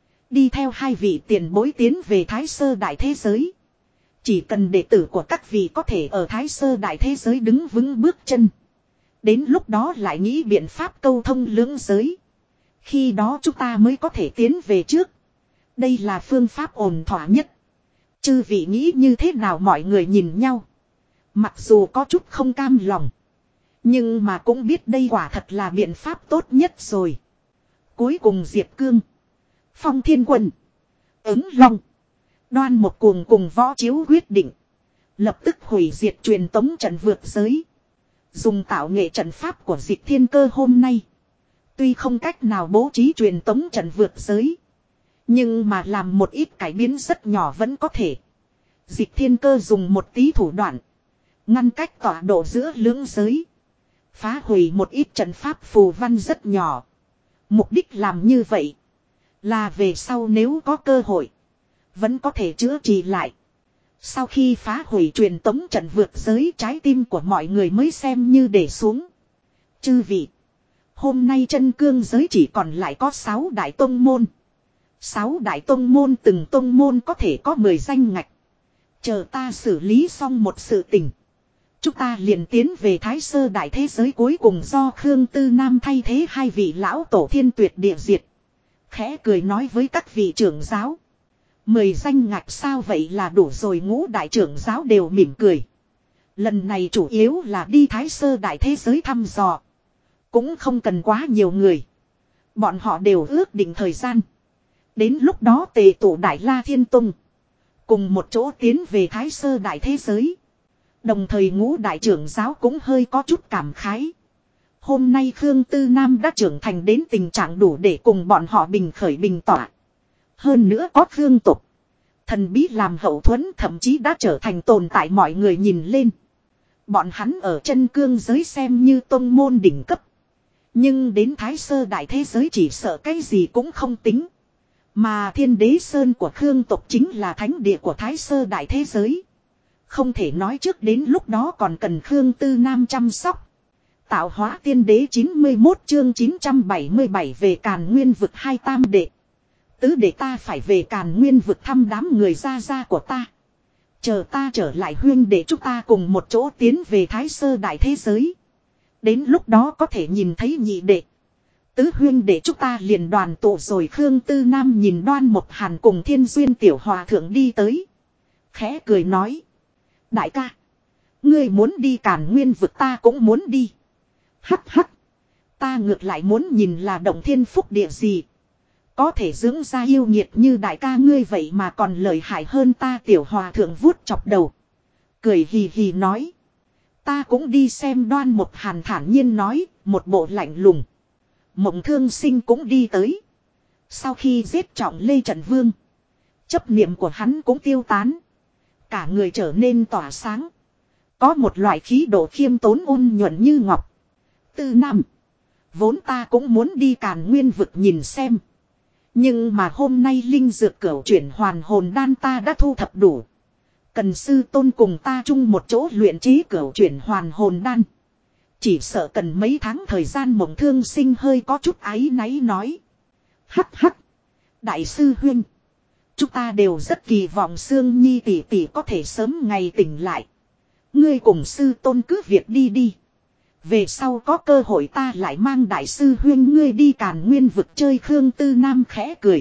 Đi theo hai vị tiền bối tiến về Thái Sơ Đại Thế Giới. Chỉ cần đệ tử của các vị có thể ở Thái Sơ Đại Thế Giới đứng vững bước chân. Đến lúc đó lại nghĩ biện pháp câu thông lưỡng giới. Khi đó chúng ta mới có thể tiến về trước. Đây là phương pháp ổn thỏa nhất. Chư vị nghĩ như thế nào? Mọi người nhìn nhau. Mặc dù có chút không cam lòng. Nhưng mà cũng biết đây quả thật là biện pháp tốt nhất rồi. Cuối cùng Diệp Cương, Phong Thiên Quân, Ứng Long, Đoan một cuồng cùng Võ Chiếu quyết định. Lập tức hủy diệt truyền tống trận vượt giới. Dùng tạo nghệ trận pháp của Dịch Thiên Cơ hôm nay. Tuy không cách nào bố trí truyền tống trận vượt giới. Nhưng mà làm một ít cải biến rất nhỏ vẫn có thể. Dịch Thiên Cơ dùng một tí thủ đoạn. Ngăn cách tọa độ giữa lưỡng giới. Phá hủy một ít trận pháp phù văn rất nhỏ. Mục đích làm như vậy. Là về sau nếu có cơ hội. Vẫn có thể chữa trị lại. Sau khi phá hủy truyền tống trận vượt giới, trái tim của mọi người mới xem như để xuống. Chư vị. Hôm nay chân cương giới chỉ còn lại có 6 đại tông môn. 6 đại tông môn từng tông môn có thể có 10 danh ngạch. Chờ ta xử lý xong một sự tình. Chúng ta liền tiến về Thái Sơ Đại Thế Giới cuối cùng do Khương Tư Nam thay thế hai vị lão tổ Thiên Tuyệt Địa Diệt. Khẽ cười nói với các vị trưởng giáo. 10 danh ngạch sao vậy là đủ rồi. Ngũ đại trưởng giáo đều mỉm cười. Lần này chủ yếu là đi Thái Sơ đại thế giới thăm dò. Cũng không cần quá nhiều người. Bọn họ đều ước định thời gian. Đến lúc đó tề tụ Đại La Thiên Tông. Cùng một chỗ tiến về Thái Sơ đại thế giới. Đồng thời Ngũ đại trưởng giáo cũng hơi có chút cảm khái. Hôm nay Khương Tư Nam đã trưởng thành đến tình trạng đủ để cùng bọn họ bình khởi bình tỏa. Hơn nữa có Khương tục. Thần bí làm hậu thuẫn thậm chí đã trở thành tồn tại mọi người nhìn lên. Bọn hắn ở chân cương giới xem như tông môn đỉnh cấp. Nhưng đến Thái Sơ đại thế giới chỉ sợ cái gì cũng không tính. Mà Thiên Đế Sơn của Khương tộc chính là thánh địa của Thái Sơ đại thế giới. Không thể nói trước đến lúc đó còn cần Khương Tư Nam chăm sóc. Tạo hóa tiên đế 91 chương 977 về Càn Nguyên vực 2 tam đệ. Tứ đệ ta phải về Càn Nguyên vực thăm đám người gia của ta. Chờ ta trở lại huyên để chúng ta cùng một chỗ tiến về Thái Sơ đại thế giới. Đến lúc đó có thể nhìn thấy nhị đệ. Tứ huyên để chúng ta liền đoàn tụ rồi. Khương Tư Nam nhìn Đoan Mộc Hàn cùng Thiên Duyên tiểu hòa thượng đi tới. Khẽ cười nói. Đại ca. Ngươi muốn đi Càn Nguyên vực ta cũng muốn đi. Hắc hắc. Ta ngược lại muốn nhìn là động thiên phúc địa gì. Có thể dưỡng ra yêu nghiệt như đại ca ngươi vậy mà còn lợi hại hơn ta. Tiểu hòa thượng vuốt chọc đầu. Cười hì hì nói. Ta cũng đi xem. Đoan Mộc Hàn thản nhiên nói. Một bộ lạnh lùng. Mộng Thương Sinh cũng đi tới. Sau khi giết trọng Lê Trần Vương. Chấp niệm của hắn cũng tiêu tán. Cả người trở nên tỏa sáng. Có một loại khí độ khiêm tốn ôn nhuận như ngọc. Tư Nam. Vốn ta cũng muốn đi Càn Nguyên vực nhìn xem. Nhưng mà hôm nay linh dược cửu chuyển hoàn hồn đan ta đã thu thập đủ. Cần sư tôn cùng ta chung một chỗ luyện chế cửu chuyển hoàn hồn đan. Chỉ sợ cần mấy tháng thời gian. Mộng Thương Sinh hơi có chút áy náy nói. Hắc hắc. Đại sư huynh. Chúng ta đều rất kỳ vọng Sương Nhi tỷ tỷ có thể sớm ngày tỉnh lại. Ngươi cùng sư tôn cứ việc đi đi. Về sau có cơ hội ta lại mang đại sư huynh ngươi đi Càn Nguyên vực chơi. Khương Tư Nam khẽ cười.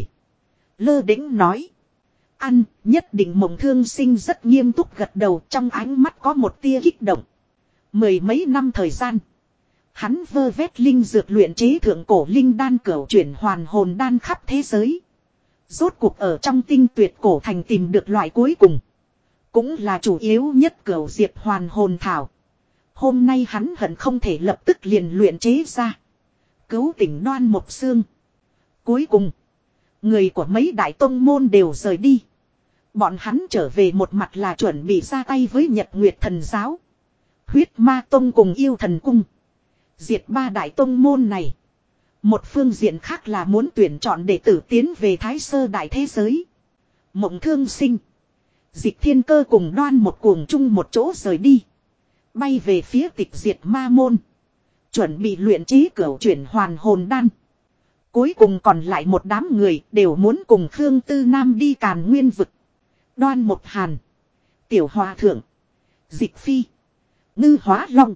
Lơ đĩnh nói. Ăn, nhất định. Mộng Thương Sinh rất nghiêm túc gật đầu, trong ánh mắt có một tia kích động. Mười mấy năm thời gian. Hắn vơ vét linh dược luyện chế thượng cổ linh đan cửu chuyển hoàn hồn đan khắp thế giới. Rốt cuộc ở trong Tinh Tuyệt cổ thành tìm được loại cuối cùng. Cũng là chủ yếu nhất cửu diệp hoàn hồn thảo. Hôm nay hắn hận không thể lập tức liền luyện chế ra. Cứu tỉnh Đoan Mộc Xương. Cuối cùng. Người của mấy đại tông môn đều rời đi. Bọn hắn trở về một mặt là chuẩn bị ra tay với Nhật Nguyệt Thần Giáo. Huyết Ma Tông cùng Yêu Thần Cung. Diệt ba đại tông môn này. Một phương diện khác là muốn tuyển chọn đệ tử tiến về Thái Sơ đại thế giới. Mộng Thương Sinh. Dịch Thiên Cơ cùng Đoan một cuồng chung một chỗ rời đi. Bay về phía Tịch Diệt Ma Môn. Chuẩn bị luyện chế cửu chuyển hoàn hồn đan. Cuối cùng còn lại một đám người đều muốn cùng Khương Tư Nam đi Càn Nguyên vực. Đoan Mộc Hàn. Tiểu Hòa Thượng. Dịch Phi. Ngư Hóa Long.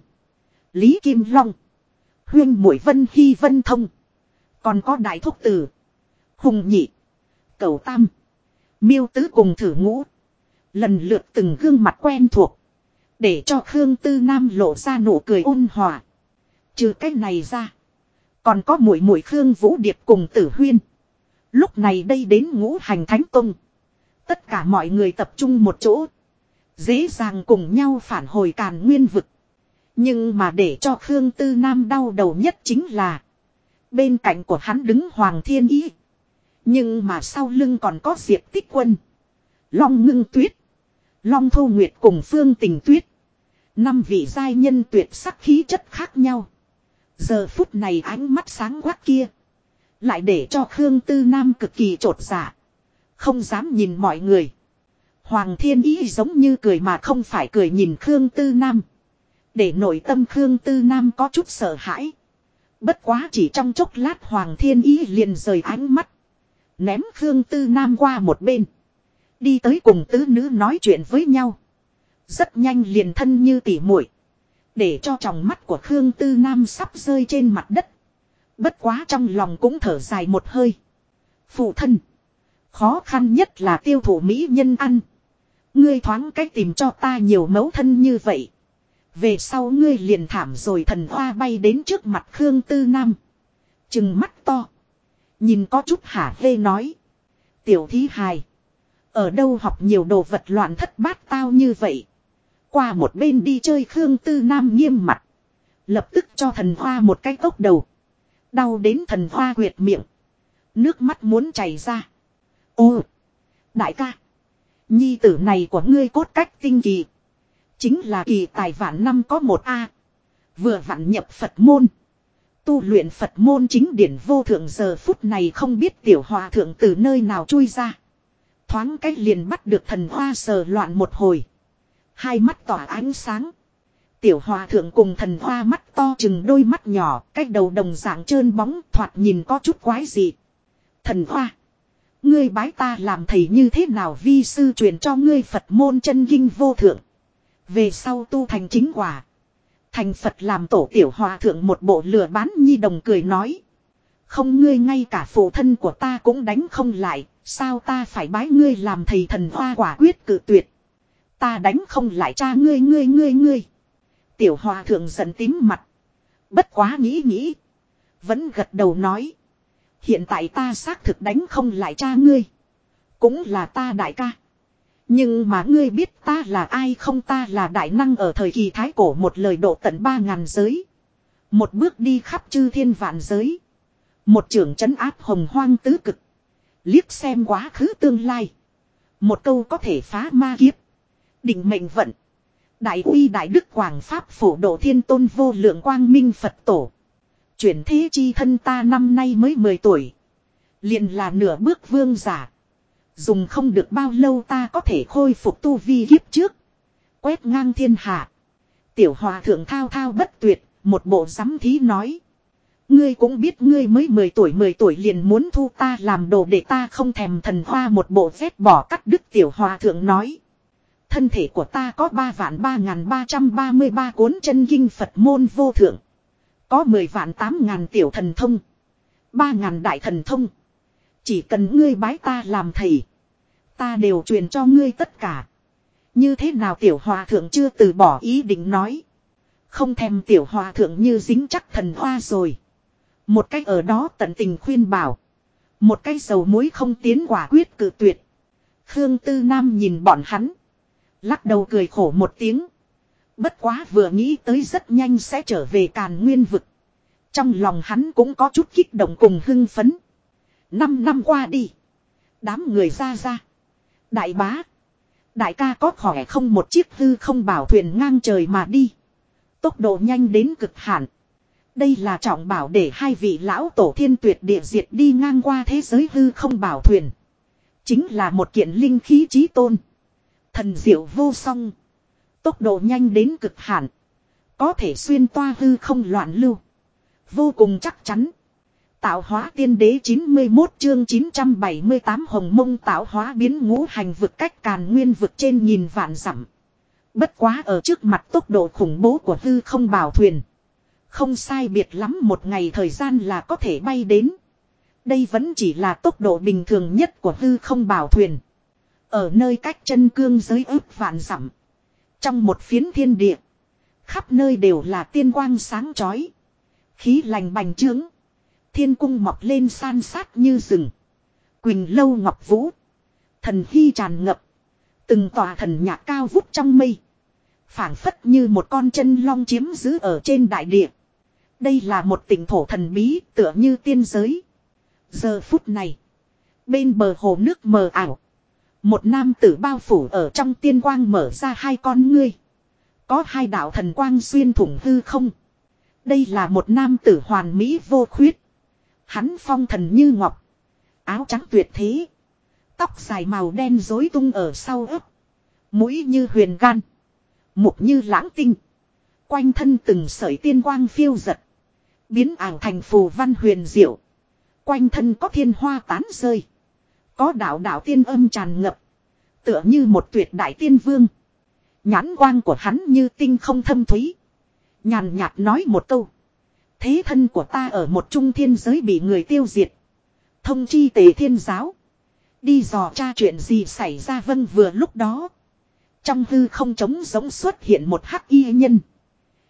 Lý Kim Long. Huyên Muội Vân Hy Vân Thông. Còn có Đại Thúc Tử. Hùng Nhị. Cẩu Tam. Miêu Tứ cùng Thử Ngũ. Lần lượt từng gương mặt quen thuộc. Để cho Khương Tư Nam lộ ra nụ cười ôn hòa. Trừ cái này ra. Còn có muội muội Khương Vũ Điệp cùng Tử Huyên. Lúc này đây đến Ngũ Hành Thánh Tông. Tất cả mọi người tập trung một chỗ. Dễ dàng cùng nhau phản hồi Càn Nguyên vực. Nhưng mà để cho Khương Tư Nam đau đầu nhất chính là. Bên cạnh của hắn đứng Hoàng Thiên Ý. Nhưng mà sau lưng còn có Diệp Tích Quân. Long Ngưng Tuyết. Long Thu Nguyệt cùng Phương Tình Tuyết. 5 vị giai nhân tuyệt sắc khí chất khác nhau. Giờ phút này ánh mắt sáng quắc kia. Lại để cho Khương Tư Nam cực kỳ trột dạ. Không dám nhìn mọi người. Hoàng Thiên Ý giống như cười mà không phải cười nhìn Khương Tư Nam. Để nội tâm Khương Tư Nam có chút sợ hãi. Bất quá chỉ trong chốc lát Hoàng Thiên Ý liền rời ánh mắt. Ném Khương Tư Nam qua một bên. Đi tới cùng tứ nữ nói chuyện với nhau. Rất nhanh liền thân như tỉ muội. Để cho tròng mắt của Khương Tư Nam sắp rơi trên mặt đất. Bất quá trong lòng cũng thở dài một hơi. Phụ thân. Khó khăn nhất là tiêu thụ mỹ nhân ăn. Ngươi thoáng cách tìm cho ta nhiều mẫu thân như vậy. Về sau ngươi liền thảm rồi. Thần hoa bay đến trước mặt Khương Tư Nam. Trừng mắt to. Nhìn có chút hả hê nói. Tiểu thí hài. Ở đâu học nhiều đồ vật loạn thất bát tao như vậy. Qua một bên đi chơi. Khương Tư Nam nghiêm mặt. Lập tức cho thần hoa một cái tốc đầu. Đau đến thần hoa quyệt miệng. Nước mắt muốn chảy ra. Ô. Đại ca. Nhi tử này của ngươi cốt cách tinh kỳ. Chính là kỳ tài vạn năm có một A. Vừa vặn nhập Phật môn. Tu luyện Phật môn chính điển vô thượng. Giờ phút này không biết tiểu hòa thượng từ nơi nào chui ra. Thoáng cách liền bắt được thần hoa sờ loạn một hồi. Hai mắt tỏa ánh sáng. Tiểu hòa thượng cùng thần hoa mắt to chừng đôi mắt nhỏ. Cách đầu đồng dạng trơn bóng thoạt nhìn có chút quái dị. Thần hoa. Ngươi bái ta làm thầy như thế nào? Vi sư truyền cho ngươi Phật môn chân kinh vô thượng. Về sau tu thành chính quả. Thành Phật làm tổ. Tiểu hòa thượng một bộ lừa bán nhi đồng cười nói. Không, ngươi ngay cả phụ thân của ta cũng đánh không lại. Sao ta phải bái ngươi làm thầy? Thần hoa quả quyết cự tuyệt. Ta đánh không lại cha ngươi. Tiểu hòa thượng giận tím mặt. Bất quá nghĩ. Vẫn gật đầu nói. Hiện tại ta xác thực đánh không lại cha ngươi. Cũng là ta đại ca. Nhưng mà ngươi biết ta là ai không? Ta là đại năng ở thời kỳ thái cổ, một lời độ tận 3.000 giới. Một bước đi khắp chư thiên vạn giới. Một trưởng trấn áp hồng hoang tứ cực. Liếc xem quá khứ tương lai. Một câu có thể phá ma kiếp. Định mệnh vận. Đại uy đại đức quảng pháp phổ độ thiên tôn vô lượng quang minh Phật tổ. Chuyển thế chi thân ta năm nay mới 10 tuổi. Liền là nửa bước vương giả. Dùng không được bao lâu ta có thể khôi phục tu vi kiếp trước. Quét ngang thiên hạ. Tiểu hòa thượng thao thao bất tuyệt. Một bộ giám thí nói. Ngươi cũng biết ngươi mới 10 tuổi liền muốn thu ta làm đồ để ta không thèm. Thần hoa một bộ vét bỏ cắt đứt. Tiểu hòa thượng nói. Thân thể của ta có 3.333 cuốn chân kinh Phật môn vô thượng. Có 10.008.000 tiểu thần thông. 3.000 đại thần thông. Chỉ cần ngươi bái ta làm thầy. Ta đều truyền cho ngươi tất cả. Như thế nào? Tiểu hòa thượng chưa từ bỏ ý định nói. Không thèm. Tiểu hòa thượng như dính chắc thần hoa rồi. Một cách ở đó tận tình khuyên bảo. Một cái dầu muối không tiến quả quyết cự tuyệt. Khương Tư Nam nhìn bọn hắn. Lắc đầu cười khổ một tiếng. Bất quá vừa nghĩ tới rất nhanh sẽ trở về Càn Nguyên vực. Trong lòng hắn cũng có chút kích động cùng hưng phấn. 5 năm qua đi. Đám người ra. Đại bá. Đại ca có khỏe không? Một chiếc hư không bảo thuyền ngang trời mà đi. Tốc độ nhanh đến cực hạn. Đây là trọng bảo để hai vị lão tổ thiên tuyệt địa diệt đi ngang qua thế giới hư không bảo thuyền. Chính là một kiện linh khí chí tôn. Thần diệu vô song. Tốc độ nhanh đến cực hạn. Có thể xuyên toa hư không loạn lưu. Vô cùng chắc chắn. Tạo hóa tiên đế 91 chương 978 hồng mông tạo hóa biến ngũ hành vực cách Càn Nguyên vực trên nghìn vạn dặm. Bất quá ở trước mặt tốc độ khủng bố của hư không bảo thuyền. Không sai biệt lắm một ngày thời gian là có thể bay đến. Đây vẫn chỉ là tốc độ bình thường nhất của hư không bảo thuyền. Ở nơi cách chân cương giới ước vạn dặm. Trong một phiến thiên địa. Khắp nơi đều là tiên quang sáng chói. Khí lành bành trướng. Thiên cung mọc lên san sát như rừng. Quỳnh lâu ngọc vũ. Thần hy tràn ngập. Từng tòa thần nhạc cao vút trong mây. Phảng phất như một con chân long chiếm giữ ở trên đại địa. Đây là một tỉnh thổ thần bí tựa như tiên giới. Giờ phút này. Bên bờ hồ nước mờ ảo. Một nam tử bao phủ ở trong tiên quang mở ra hai con ngươi. Có hai đạo thần quang xuyên thủng hư không. Đây là một nam tử hoàn mỹ vô khuyết. Hắn phong thần như ngọc. Áo trắng tuyệt thế. Tóc dài màu đen rối tung ở sau ấp. Mũi như huyền gan. Mục như lãng tinh. Quanh thân từng sợi tiên quang phiêu giật. Biến ảo thành phù văn huyền diệu. Quanh thân có thiên hoa tán rơi. Có đạo đạo tiên âm tràn ngập. Tựa như một tuyệt đại tiên vương. Nhãn quang của hắn như tinh không thâm thúy. Nhàn nhạt nói một câu. Thế thân của ta ở một trung thiên giới bị người tiêu diệt. Thông chi Tề Thiên Giáo. Đi dò tra chuyện gì xảy ra. Vâng, vừa lúc đó. Trong hư không trống giống xuất hiện một hắc y nhân.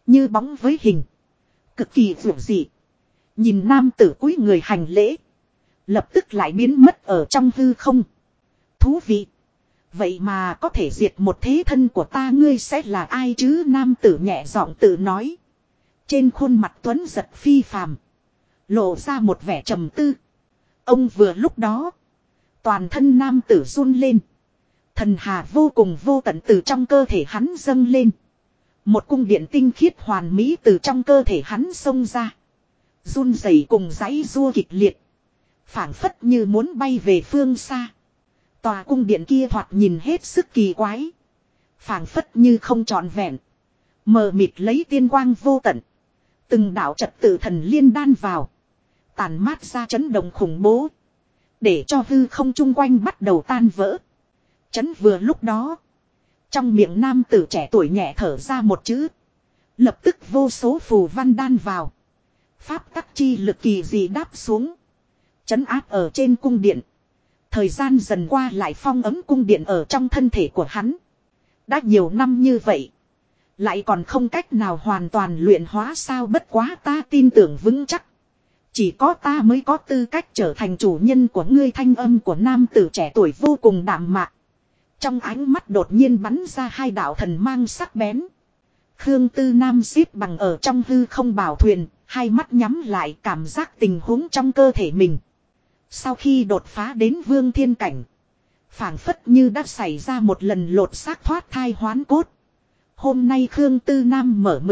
Như bóng với hình. Cực kỳ vượt dị. Nhìn nam tử cúi người hành lễ. Lập tức lại biến mất ở trong hư không. Thú vị. Vậy mà có thể diệt một thế thân của ta, ngươi sẽ là ai chứ? Nam tử nhẹ giọng tự nói. Trên khuôn mặt tuấn giật phi phàm. Lộ ra một vẻ trầm tư. Ông vừa lúc đó. Toàn thân nam tử run lên. Thần hà vô cùng vô tận từ trong cơ thể hắn dâng lên. Một cung điện tinh khiết hoàn mỹ từ trong cơ thể hắn xông ra. Run rẩy cùng giãy giụa kịch liệt. Phảng phất như muốn bay về phương xa. Tòa cung điện kia thoạt nhìn hết sức kỳ quái. Phảng phất như không trọn vẹn. Mờ mịt lấy tiên quang vô tận. Từng đạo trật tự thần liên đan vào. Tàn mát ra chấn động khủng bố. Để cho hư không chung quanh bắt đầu tan vỡ. Chấn vừa lúc đó. Trong miệng nam tử trẻ tuổi nhẹ thở ra một chữ. Lập tức vô số phù văn đan vào. Pháp tắc chi lực kỳ dị đáp xuống. Chấn áp ở trên cung điện. Thời gian dần qua lại phong ấm cung điện ở trong thân thể của hắn. Đã nhiều năm như vậy. Lại còn không cách nào hoàn toàn luyện hóa sao? Bất quá ta tin tưởng vững chắc. Chỉ có ta mới có tư cách trở thành chủ nhân của ngươi. Thanh âm của nam tử trẻ tuổi vô cùng đạm mạc. Trong ánh mắt đột nhiên bắn ra hai đạo thần mang sắc bén. Khương Tư Nam xếp bằng ở trong hư không bảo thuyền. Hai mắt nhắm lại cảm giác tình huống trong cơ thể mình. Sau khi đột phá đến vương thiên cảnh. Phảng phất như đã xảy ra một lần lột xác thoát thai hoán cốt. Hôm nay Khương Tư Nam mở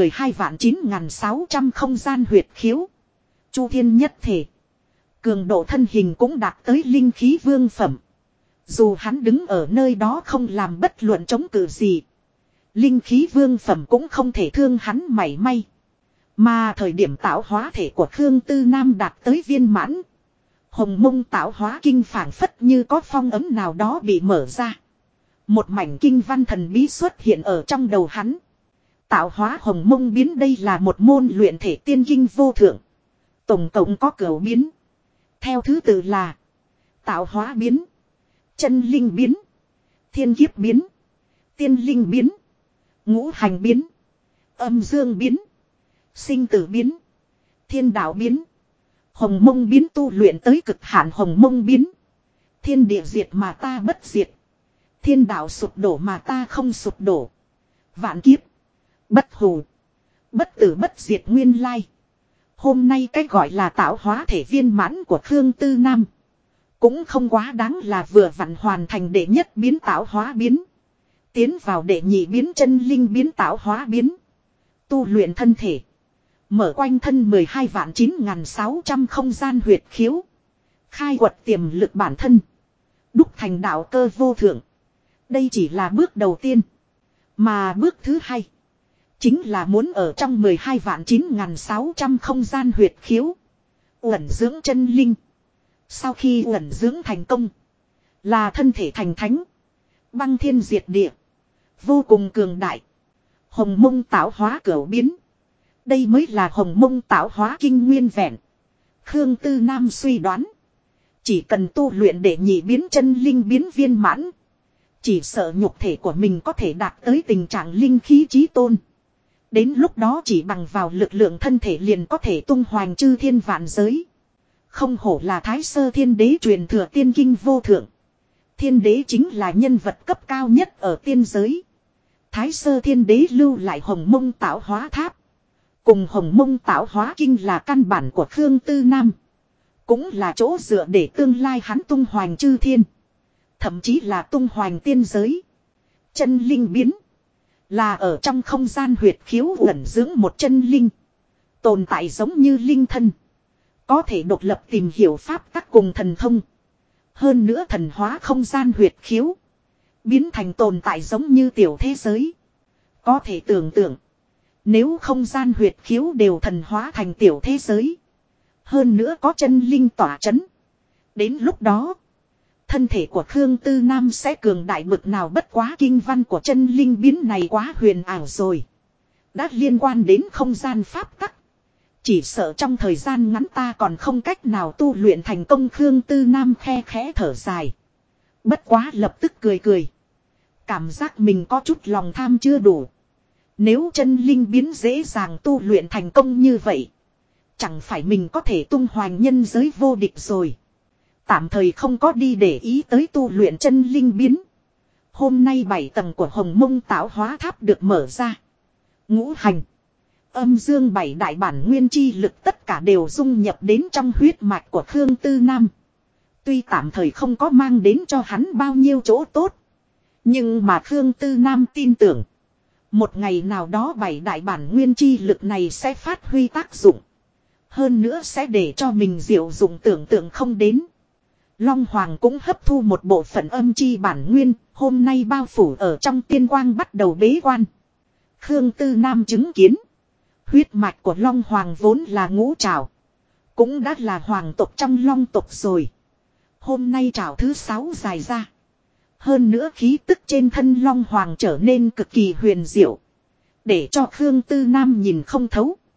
12.9.600 không gian huyệt khiếu. Chu thiên nhất thể. Cường độ thân hình cũng đạt tới linh khí vương phẩm. Dù hắn đứng ở nơi đó không làm bất luận chống cự gì. Linh khí vương phẩm cũng không thể thương hắn mảy may. Mà thời điểm tạo hóa thể của Khương Tư Nam đạt tới viên mãn. Hồng mông tạo hóa kinh phảng phất như có phong ấm nào đó bị mở ra. Một mảnh kinh văn thần bí xuất hiện ở trong đầu hắn. Tạo hóa hồng mông biến, đây là một môn luyện thể tiên kinh vô thượng. Tổng cộng có cửu biến. Theo thứ tự là tạo hóa biến, chân linh biến, thiên kiếp biến, tiên linh biến, ngũ hành biến, âm dương biến, sinh tử biến, thiên đạo biến. Hồng mông biến tu luyện tới cực hạn. Hồng mông biến. Thiên địa diệt mà ta bất diệt. Thiên đạo sụp đổ mà ta không sụp đổ. Vạn kiếp. Bất hủ. Bất tử bất diệt nguyên lai. Hôm nay cái gọi là tạo hóa thể viên mãn của Khương Tư Nam. Cũng không quá đáng là vừa vặn hoàn thành đệ nhất biến tạo hóa biến. Tiến vào đệ nhị biến chân linh biến tạo hóa biến. Tu luyện thân thể. Mở quanh thân 12.9.600 không gian huyệt khiếu. Khai quật tiềm lực bản thân. Đúc thành đạo cơ vô thượng. Đây chỉ là bước đầu tiên. Mà bước thứ hai. Chính là muốn ở trong 12.9.600 không gian huyệt khiếu. Uẩn dưỡng chân linh. Sau khi uẩn dưỡng thành công. Là thân thể thành thánh. Băng thiên diệt địa. Vô cùng cường đại. Hồng mông tạo hóa cửu biến. Đây mới là hồng mông tạo hóa kinh nguyên vẹn. Khương Tư Nam suy đoán. Chỉ cần tu luyện để nhị biến chân linh biến viên mãn. Chỉ sợ nhục thể của mình có thể đạt tới tình trạng linh khí chí tôn. Đến lúc đó chỉ bằng vào lực lượng thân thể liền có thể tung hoành chư thiên vạn giới. Không hổ là Thái Sơ Thiên Đế truyền thừa tiên kinh vô thượng. Thiên Đế chính là nhân vật cấp cao nhất ở tiên giới. Thái Sơ Thiên Đế lưu lại hồng mông tạo hóa tháp. Cùng hồng mông tạo hóa kinh là căn bản của Khương Tư Nam. Cũng là chỗ dựa để tương lai hắn tung hoành chư thiên. Thậm chí là tung hoành tiên giới. Chân linh biến. Là ở trong không gian huyệt khiếu ẩn dưỡng một chân linh. Tồn tại giống như linh thân. Có thể độc lập tìm hiểu pháp tắc cùng thần thông. Hơn nữa thần hóa không gian huyệt khiếu. Biến thành tồn tại giống như tiểu thế giới. Có thể tưởng tượng. Nếu không gian huyệt khiếu đều thần hóa thành tiểu thế giới. Hơn nữa có chân linh tỏa chấn. Đến lúc đó. Thân thể của Khương Tư Nam sẽ cường đại bực nào, bất quá kinh văn của chân linh biến này quá huyền ảo rồi. Đã liên quan đến không gian pháp tắc. Chỉ sợ trong thời gian ngắn ta còn không cách nào tu luyện thành công. Khương Tư Nam khe khẽ thở dài. Bất quá lập tức cười cười. Cảm giác mình có chút lòng tham chưa đủ. Nếu chân linh biến dễ dàng tu luyện thành công như vậy. Chẳng phải mình có thể tung hoành nhân giới vô địch rồi. Tạm thời không có đi để ý tới tu luyện chân linh biến. Hôm nay 7 tầng của Hồng Mông tạo hóa tháp được mở ra. Ngũ hành. Âm dương 7 đại bản nguyên chi lực tất cả đều dung nhập đến trong huyết mạch của Khương Tư Nam. Tuy tạm thời không có mang đến cho hắn bao nhiêu chỗ tốt. Nhưng mà Khương Tư Nam tin tưởng. Một ngày nào đó 7 đại bản nguyên chi lực này sẽ phát huy tác dụng. Hơn nữa sẽ để cho mình diệu dụng tưởng tượng không đến. Long Hoàng cũng hấp thu một bộ phận âm chi bản nguyên, hôm nay bao phủ ở trong tiên quang bắt đầu bế quan. Khương Tư Nam chứng kiến. Huyết mạch của Long Hoàng vốn là ngũ trảo. Cũng đã là hoàng tộc trong Long tộc rồi. Hôm nay trảo thứ 6 dài ra. Hơn nữa khí tức trên thân Long Hoàng trở nên cực kỳ huyền diệu. Để cho Khương Tư Nam nhìn không thấu.